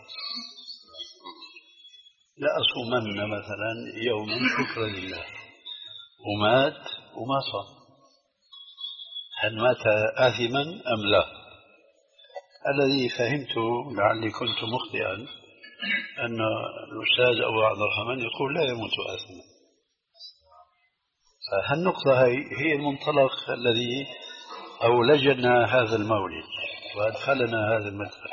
Speaker 2: لا أصومن مثلا يوما شكرا لله، ومات وما صام، هل مات آثما أم لا؟ الذي فهمته، لعلي كنت مخطئا، أن الأستاذ أبو عبد الرحمن يقول لا يموت آثما. فهالنقطة هي المنطلق الذي أولجنا هذا المولد وأدخلنا هذا المدخل.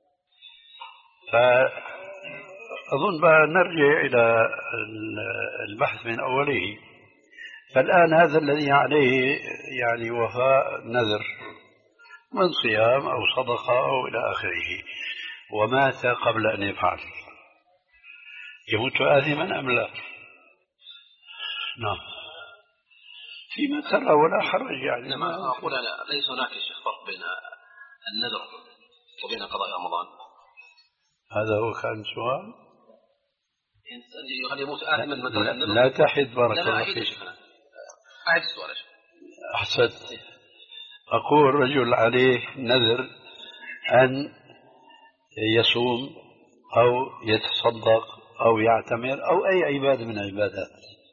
Speaker 2: فأظن بقى نرجع إلى البحث من أوله. فالآن هذا الذي عليه يعني وفاء نذر من صيام أو صدقة أو إلى آخره، ومات قبل أن يفعل، يموت آثما أم لا؟ نعم، فيما ترى ولا حرج. يعني
Speaker 3: لما أقول أنا ليس هناك فرق بين النذر وبين قضاء رمضان.
Speaker 2: هذا هو كان سؤال.
Speaker 3: هل يموت آثما من ترك النذر؟
Speaker 2: لا تحد بارك الله فيك.
Speaker 3: أعد السؤال.
Speaker 2: أحسنت. أقول رجل عليه نذر أن يصوم أو يتصدق أو يعتمر أو أي عبادة من العبادات،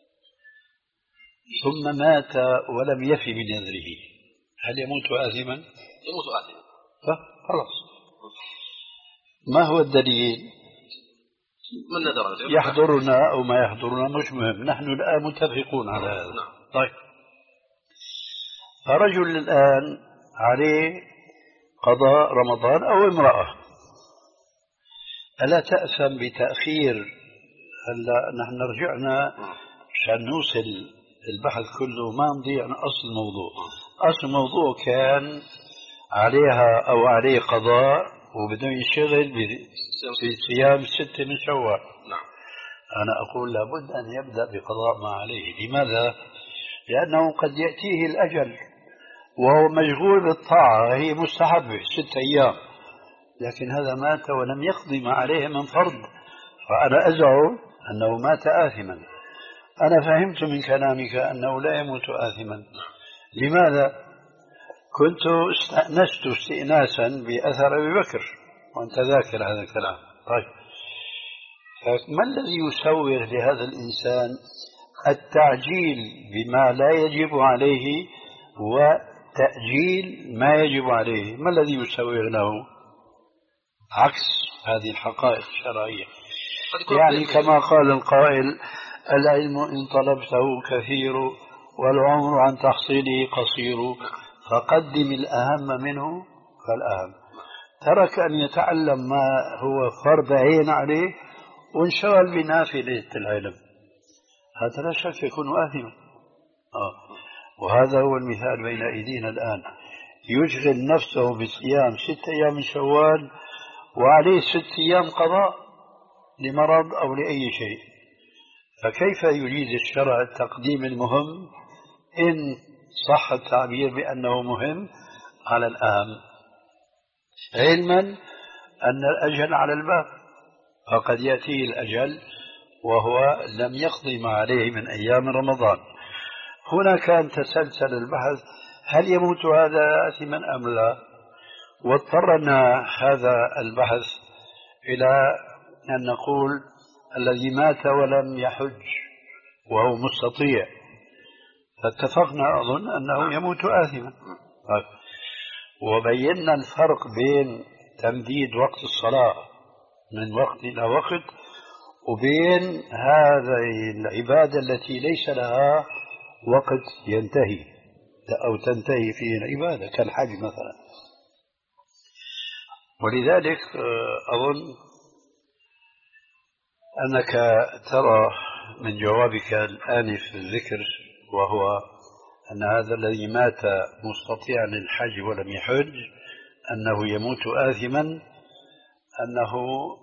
Speaker 2: ثم مات ولم يفي بنذره، هل يموت آثما؟
Speaker 3: يموت آثما.
Speaker 2: خلاص، ما هو الدليل؟
Speaker 3: من نذر
Speaker 2: يحضرنا أو ما يحضرنا مش مهم، نحن الآن متفقون على هذا. طيب، فرجل الآن عليه قضاء رمضان أو امرأة، ألا تأثم بتأخير؟ هلا نحن رجعنا عشان نوصل البحث كله ما نضيع عن أصل الموضوع. أصل الموضوع كان عليها أو عليه قضاء وبدون يشتغل بصيام ستة من شوال. أنا أقول لابد أن يبدأ بقضاء ما عليه. لماذا؟ لأنه قد يأتيه الأجل وهو مشغول بالطاعة، هي مستحبة ست أيام، لكن هذا مات ولم يقضي ما عليه من فرض، فأنا أزعم أنه مات آثما. أنا فهمت من كلامك أنه لا يموت آثما. لماذا؟ كنت استأنست استئناسا بأثر أبي بكر وأنت ذاكر هذا الكلام. طيب، فما الذي يسوغ لهذا الإنسان التعجيل بما لا يجب عليه وتأجيل ما يجب عليه؟ ما الذي يسوغ له عكس هذه الحقائق الشرعية؟ يعني كما قال القائل: العلم إن طلبته كثير والعمر عن تحصيله قصير، فقدم الأهم منه فالأهم. ترك أن يتعلم ما هو فرض عين عليه وانشغل بنافلة العلم، هذا لا شك يكون آثما. آه. وهذا هو المثال بين أيدينا الآن، يشغل نفسه بصيام ست أيام من شوال وعليه ست أيام قضاء لمرض أو لأي شيء، فكيف يريد الشرع تقديم المهم إن صح التعبير بأنه مهم على الأهم، علما أن الأجل على الباب، فقد يأتي الأجل وهو لم يقضي ما عليه من أيام رمضان. هنا كان تسلسل البحث: هل يموت هذا آثما أم لا؟ واضطرنا هذا البحث إلى أن نقول الذي مات ولم يحج وهو مستطيع، فاتفقنا أظن أنه يموت آثما. وبينا الفرق بين تمديد وقت الصلاة من وقت إلى وقت وبين هذه العبادة التي ليس لها وقت ينتهي أو تنتهي فيه العبادة كالحج مثلا. ولذلك أظن أنك ترى من جوابك الآن في الذكر، وهو أن هذا الذي مات مستطيعا للحج ولم يحج أنه يموت آثما، أنه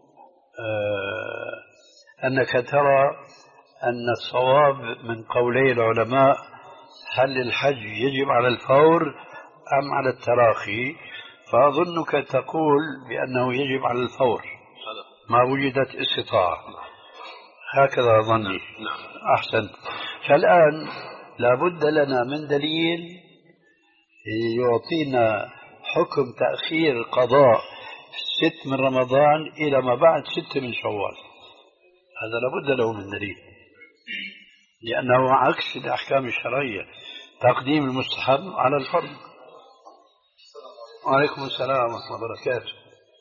Speaker 2: آه أنك ترى أن الصواب من قولي العلماء هل الحج يجب على الفور أم على التراخي، فأظنك تقول بأنه يجب على الفور ما وجدت استطاعة، هكذا ظني. أحسن. فالآن لابد لنا من دليل يعطينا حكم تأخير القضاء ست من رمضان إلى ما بعد ست من شوال، هذا لابد له من دليل، لأنه عكس الأحكام الشرعية، تقديم المستحب على الفرض. وعليكم السلام ورحمة الله وبركاته.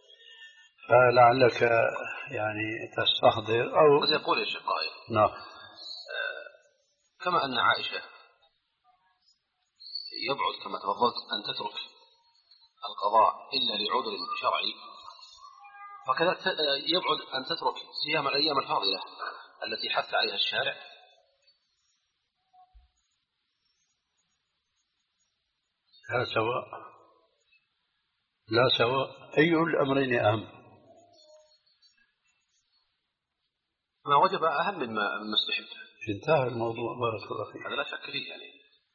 Speaker 2: فلعلك يعني تستحضر أو
Speaker 3: قد يقول يا شيخ قائل.
Speaker 2: نعم.
Speaker 3: آه كما أن عائشة يبعد كما تفضلت أن تترك القضاء إلا لعذر شرعي، فكذلك يبعد أن تترك صيام الأيام الفاضلة التي حث عليها الشارع.
Speaker 2: لا سواء، لا سواء، أي الأمرين أهم؟
Speaker 3: ما وجب أهم مما استحب.
Speaker 2: انتهى الموضوع، بارك الله فيك.
Speaker 3: هذا لا شك فيه يعني.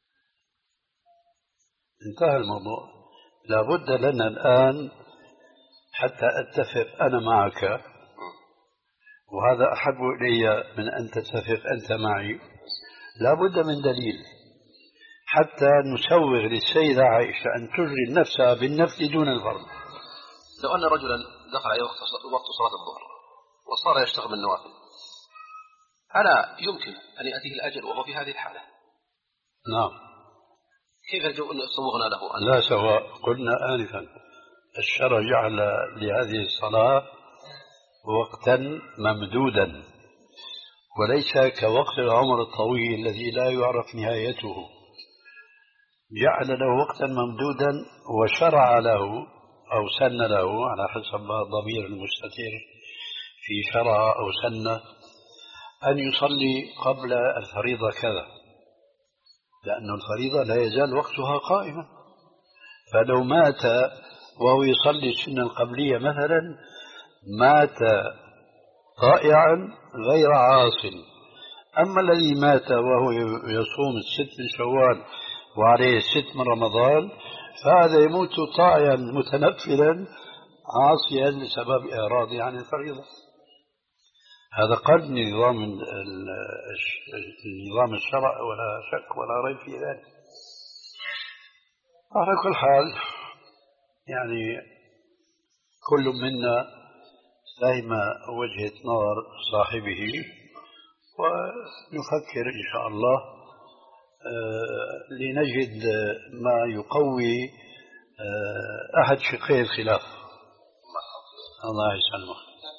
Speaker 2: انتهى الموضوع. لابد لنا الآن حتى أتفق أنا معك، وهذا أحب إلي من أن تتفق أنت معي، لابد من دليل حتى نسوغ للسيدة عائشة أن تجري نفسها بالنفل دون الفرض.
Speaker 3: لو أن رجلا دخل عليه وقت صلاة الظهر وصار يشتغل بالنوافل، ألا يمكن أن يأتيه الأجل وهو في هذه الحالة؟
Speaker 2: نعم.
Speaker 3: كيف يجب أن صوغنا له؟ أن
Speaker 2: لا سواء. قلنا آنفا الشرع جعل لهذه الصلاة وقتا ممدودا، وليس كوقت العمر الطويل الذي لا يعرف نهايته، جعل له وقتا ممدودا وشرع له أو سن له على حسب ضمير المستتر في شرع أو سن أن يصلي قبل الفريضة كذا، لأن الفريضة لا يزال وقتها قائما، فلو مات وهو يصلي السنة القبلية مثلا، مات طائعا غير عاص. أما الذي مات وهو يصوم الست من شوال وعليه الست من رمضان فهذا يموت طائعا متنفلا عاصيا لسبب إعراضه عن الفريضة. هذا قد نظام النظام الشرع ولا شك ولا ريب في ذلك. على كل حال يعني كل منا فهم وجهة نظر صاحبه ونفكر إن شاء الله لنجد ما يقوي أحد شقي الخلاف. الله يسلمك.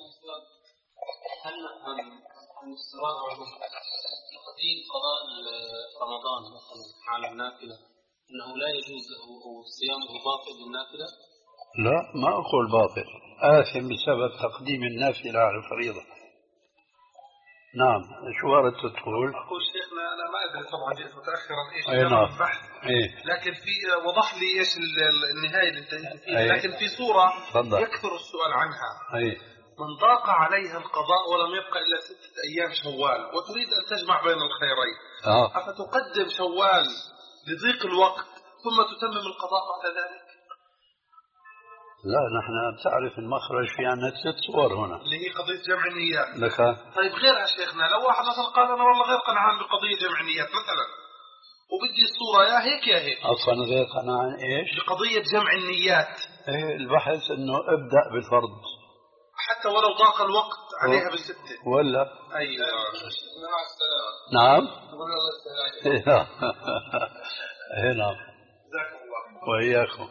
Speaker 4: هل الاستراحة تقديم قضاء رمضان مثلا على النافلة أنه لا يجوز له صيامه باطل بالنافلة؟
Speaker 2: لا، ما أقول باطل، آثم بسبب تقديم النافلة على الفريضة. نعم. شو أردت تقول؟
Speaker 7: أقول شيخنا أنا ما أدري طبعا جئت متأخرا إيش
Speaker 2: أي نعم.
Speaker 7: البحث،
Speaker 2: إيه؟
Speaker 7: لكن في وضح لي إيش النهاية اللي أنت فيها.
Speaker 2: أيه.
Speaker 7: لكن في صورة
Speaker 2: فضل.
Speaker 7: يكثر السؤال عنها.
Speaker 2: أي.
Speaker 7: من ضاق عليها القضاء ولم يبقى إلا ستة أيام شوال وتريد أن تجمع بين الخيرين،
Speaker 2: آه.
Speaker 7: أفتقدم شوال لضيق الوقت ثم تتمم القضاء بعد ذلك؟
Speaker 2: لا، نحن بتعرف المخرج في عندنا ست صور هنا
Speaker 7: اللي هي قضية جمع النيات.
Speaker 2: لك.
Speaker 7: طيب غيرها شيخنا، لو واحد مثلا قال أنا والله غير قنعان بقضية جمع النيات مثلا وبدي الصورة يا هيك يا هيك.
Speaker 2: أصلا غير قناعة إيش؟
Speaker 7: بقضية جمع النيات.
Speaker 2: إيه البحث إنه ابدأ بالفرض
Speaker 7: حتى ولو ضاق الوقت عليها بالستة.
Speaker 2: ولا.
Speaker 7: أيوة.
Speaker 5: مع السلامة.
Speaker 2: نعم.
Speaker 5: نقول الله السلامة.
Speaker 2: إيه نعم.
Speaker 7: جزاكم الله.
Speaker 2: وإياكم.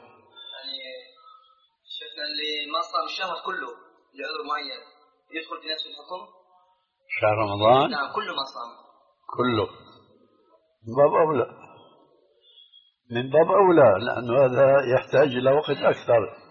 Speaker 8: شفنا اللي ما صام الشهر كله لعذر معين يدخل في نفس الحكم؟
Speaker 2: شهر رمضان؟
Speaker 8: نعم كله ما صام.
Speaker 2: كله من باب أولى، من باب أولى لأنه هذا يحتاج إلى وقت أكثر.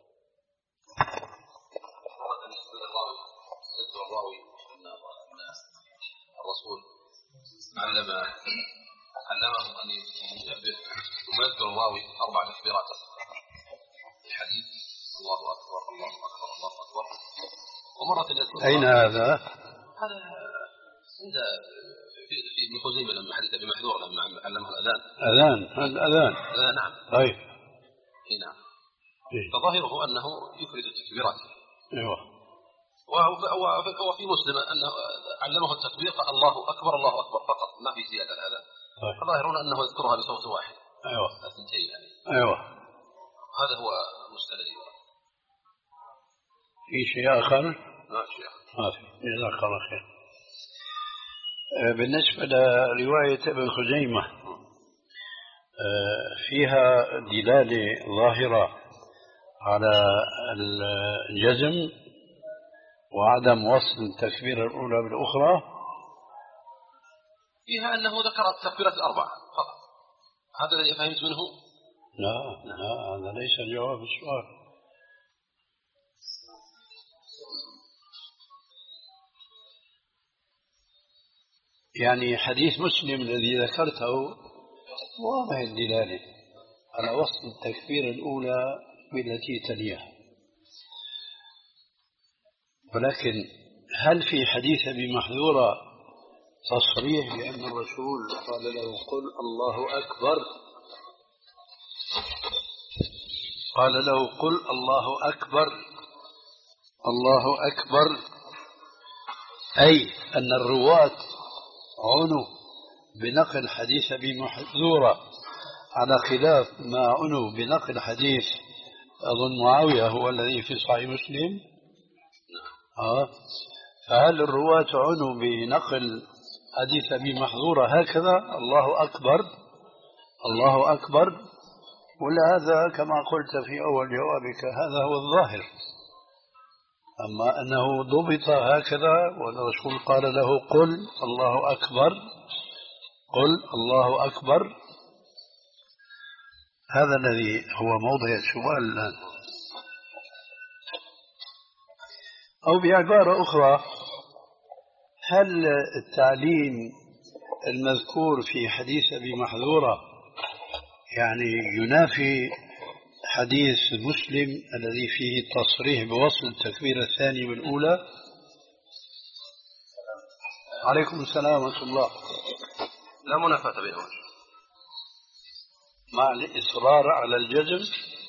Speaker 3: الرسول علم علمه أن يكبر ثم يذكر الراوي أربع تكبيرات الحديث الله أكبر الله أكبر الله أكبر. ومرة
Speaker 2: أين هذا؟
Speaker 3: هذا عند في ابن خزيمة لما حدث ابن محذور لما علمه الأذان.
Speaker 2: أذان الأذان.
Speaker 3: آه نعم.
Speaker 2: طيب.
Speaker 3: اي نعم. فظاهره أنه يفرد التكبيرات.
Speaker 2: أيوه.
Speaker 3: وفي مسلم أنه علمه التكبير الله أكبر الله أكبر فقط ما في زيادة هذا.
Speaker 2: طيب.
Speaker 3: فظاهرون أنه يذكرها بصوت واحد.
Speaker 2: أيوه.
Speaker 3: اثنتين يعني.
Speaker 2: أيوه.
Speaker 3: هذا هو مستندي.
Speaker 2: في شيء آخر؟
Speaker 3: ما في.
Speaker 2: ما في. جزاك الله خير. بالنسبة لرواية ابن خزيمة فيها دلالة ظاهرة على الجزم وعدم وصل التكبيرة الأولى بالأخرى.
Speaker 3: فيها أنه ذكر التكبيرات الأربعة فقط. هذا الذي فهمت منه؟
Speaker 2: لا لا هذا ليس جواب السؤال. يعني حديث مسلم الذي ذكرته واضح الدلالة على وصل التكبيرة الأولى بالتي تليها، ولكن هل في حديث أبي محذورة تصريح بأن الرسول قال له قل الله أكبر؟ قال له قل الله أكبر الله أكبر، أي أن الرواة عنوا بنقل حديث أبي محذورة على خلاف ما عنوا بنقل حديث أظن معاوية هو الذي في صحيح مسلم. آه. فهل الرواة عنوا بنقل حديث أبي محذورة هكذا الله أكبر الله أكبر، ولا هذا كما قلت في أول جوابك هذا هو الظاهر؟ أما أنه ضبط هكذا والرسول قال له قل الله أكبر قل الله أكبر، هذا الذي هو موضع السؤال الآن. أو بعبارة أخرى، هل التعليم المذكور في حديث أبي محذورة يعني ينافي حديث مسلم الذي فيه التصريح بوصل التكبيرة الثانية بالأولى؟ عليكم السلام ورحمة الله.
Speaker 3: لا منافاة بينهم
Speaker 2: مع الإصرار على الجزم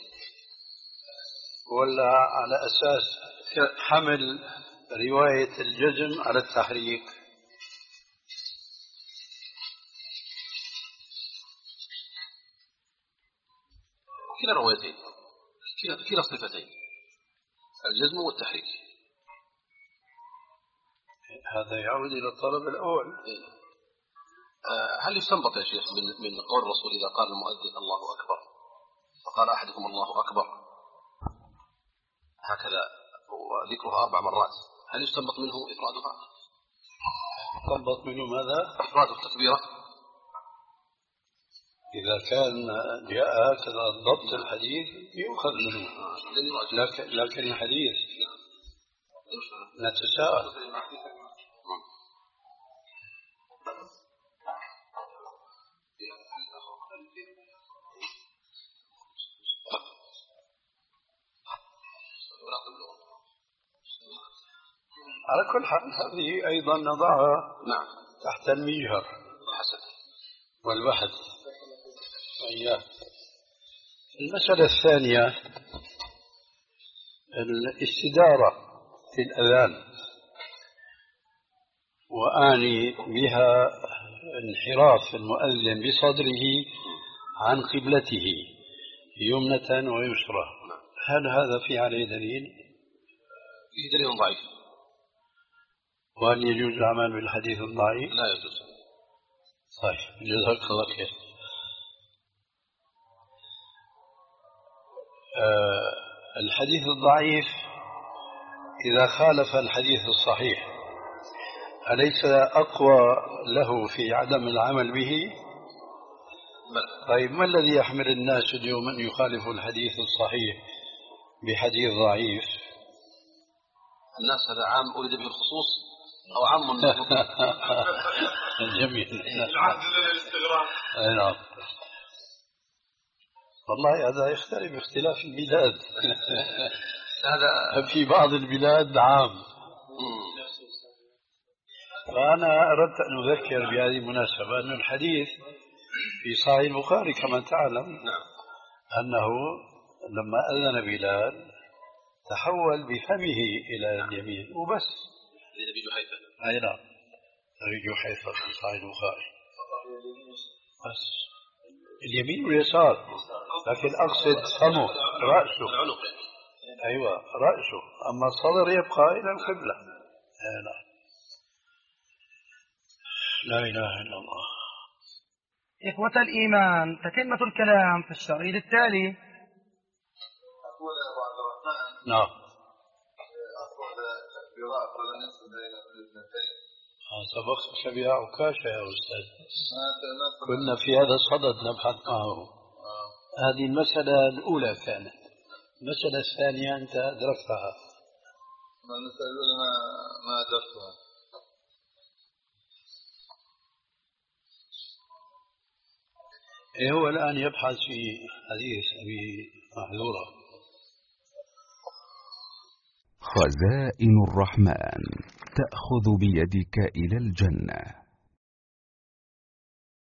Speaker 2: ولا على أساس حمل رواية الجزم على التحريك؟
Speaker 3: كلا الروايتين، كلا كلا الصفتين، الجزم والتحريك.
Speaker 2: هذا يعود إلى الطلب الأول.
Speaker 3: هل يستنبط يا شيخ من من قول الرسول إذا قال المؤذن الله أكبر فقال أحدكم الله أكبر هكذا وذكرها أربع مرات، هل يستنبط منه إفرادها؟
Speaker 2: يستنبط منه ماذا؟
Speaker 3: إفراد التكبيرة.
Speaker 2: إذا كان جاء هكذا ضبط الحديث يؤخذ منه، لكن لكن الحديث نتساءل. على كل حال هذه أيضا نضعها
Speaker 3: نعم
Speaker 2: تحت المجهر والبحث. إياه. المسألة الثانية الاستدارة في الأذان، وآني بها انحراف المؤذن بصدره عن قبلته يمنة ويسرى، هل هذا في عليه دليل؟
Speaker 3: فيه دليل ضعيف.
Speaker 2: وهل يجوز العمل بالحديث الضعيف؟
Speaker 3: لا يجوز.
Speaker 2: طيب جزاك الله خير. آه الحديث الضعيف إذا خالف الحديث الصحيح أليس أقوى له في عدم العمل به؟
Speaker 3: بل.
Speaker 2: طيب ما الذي يحمل الناس اليوم أن يخالفوا الحديث الصحيح بحديث ضعيف؟
Speaker 3: الناس هذا عام أريد به الخصوص أو عام
Speaker 2: جميل.
Speaker 7: العهد للاستغرام.
Speaker 2: نعم. والله هذا يختلف باختلاف البلاد.
Speaker 3: هذا
Speaker 2: في بعض البلاد عام. وأنا أردت أن أذكر بهذه المناسبة أن الحديث في صحيح البخاري كما تعلم أنه لما أذن بلال تحول بفمه إلى اليمين وبس.
Speaker 3: لنبي جحيفة.
Speaker 2: أي نعم. نبي جحيفة في صحيح البخاري. بس اليمين واليسار، لكن أقصد فمه رأسه.
Speaker 3: العنق.
Speaker 2: أيوة رأسه، أما الصدر يبقى إلى القبلة. أي نعم. لا إله إلا الله.
Speaker 9: إخوة الإيمان، تتمة الكلام في الشريط التالي.
Speaker 2: نعم. سبق شبيه عكاشة يا أستاذ، كنا في هذا الصدد نبحث معه. هذه المسألة الأولى كانت. المسألة الثانية أنت أدركتها.
Speaker 5: المسألة الأولى ما ما أدركتها.
Speaker 2: إيه هو الآن يبحث في حديث أبي محذورة.
Speaker 1: خزائن الرحمن تأخذ بيدك إلى الجنة.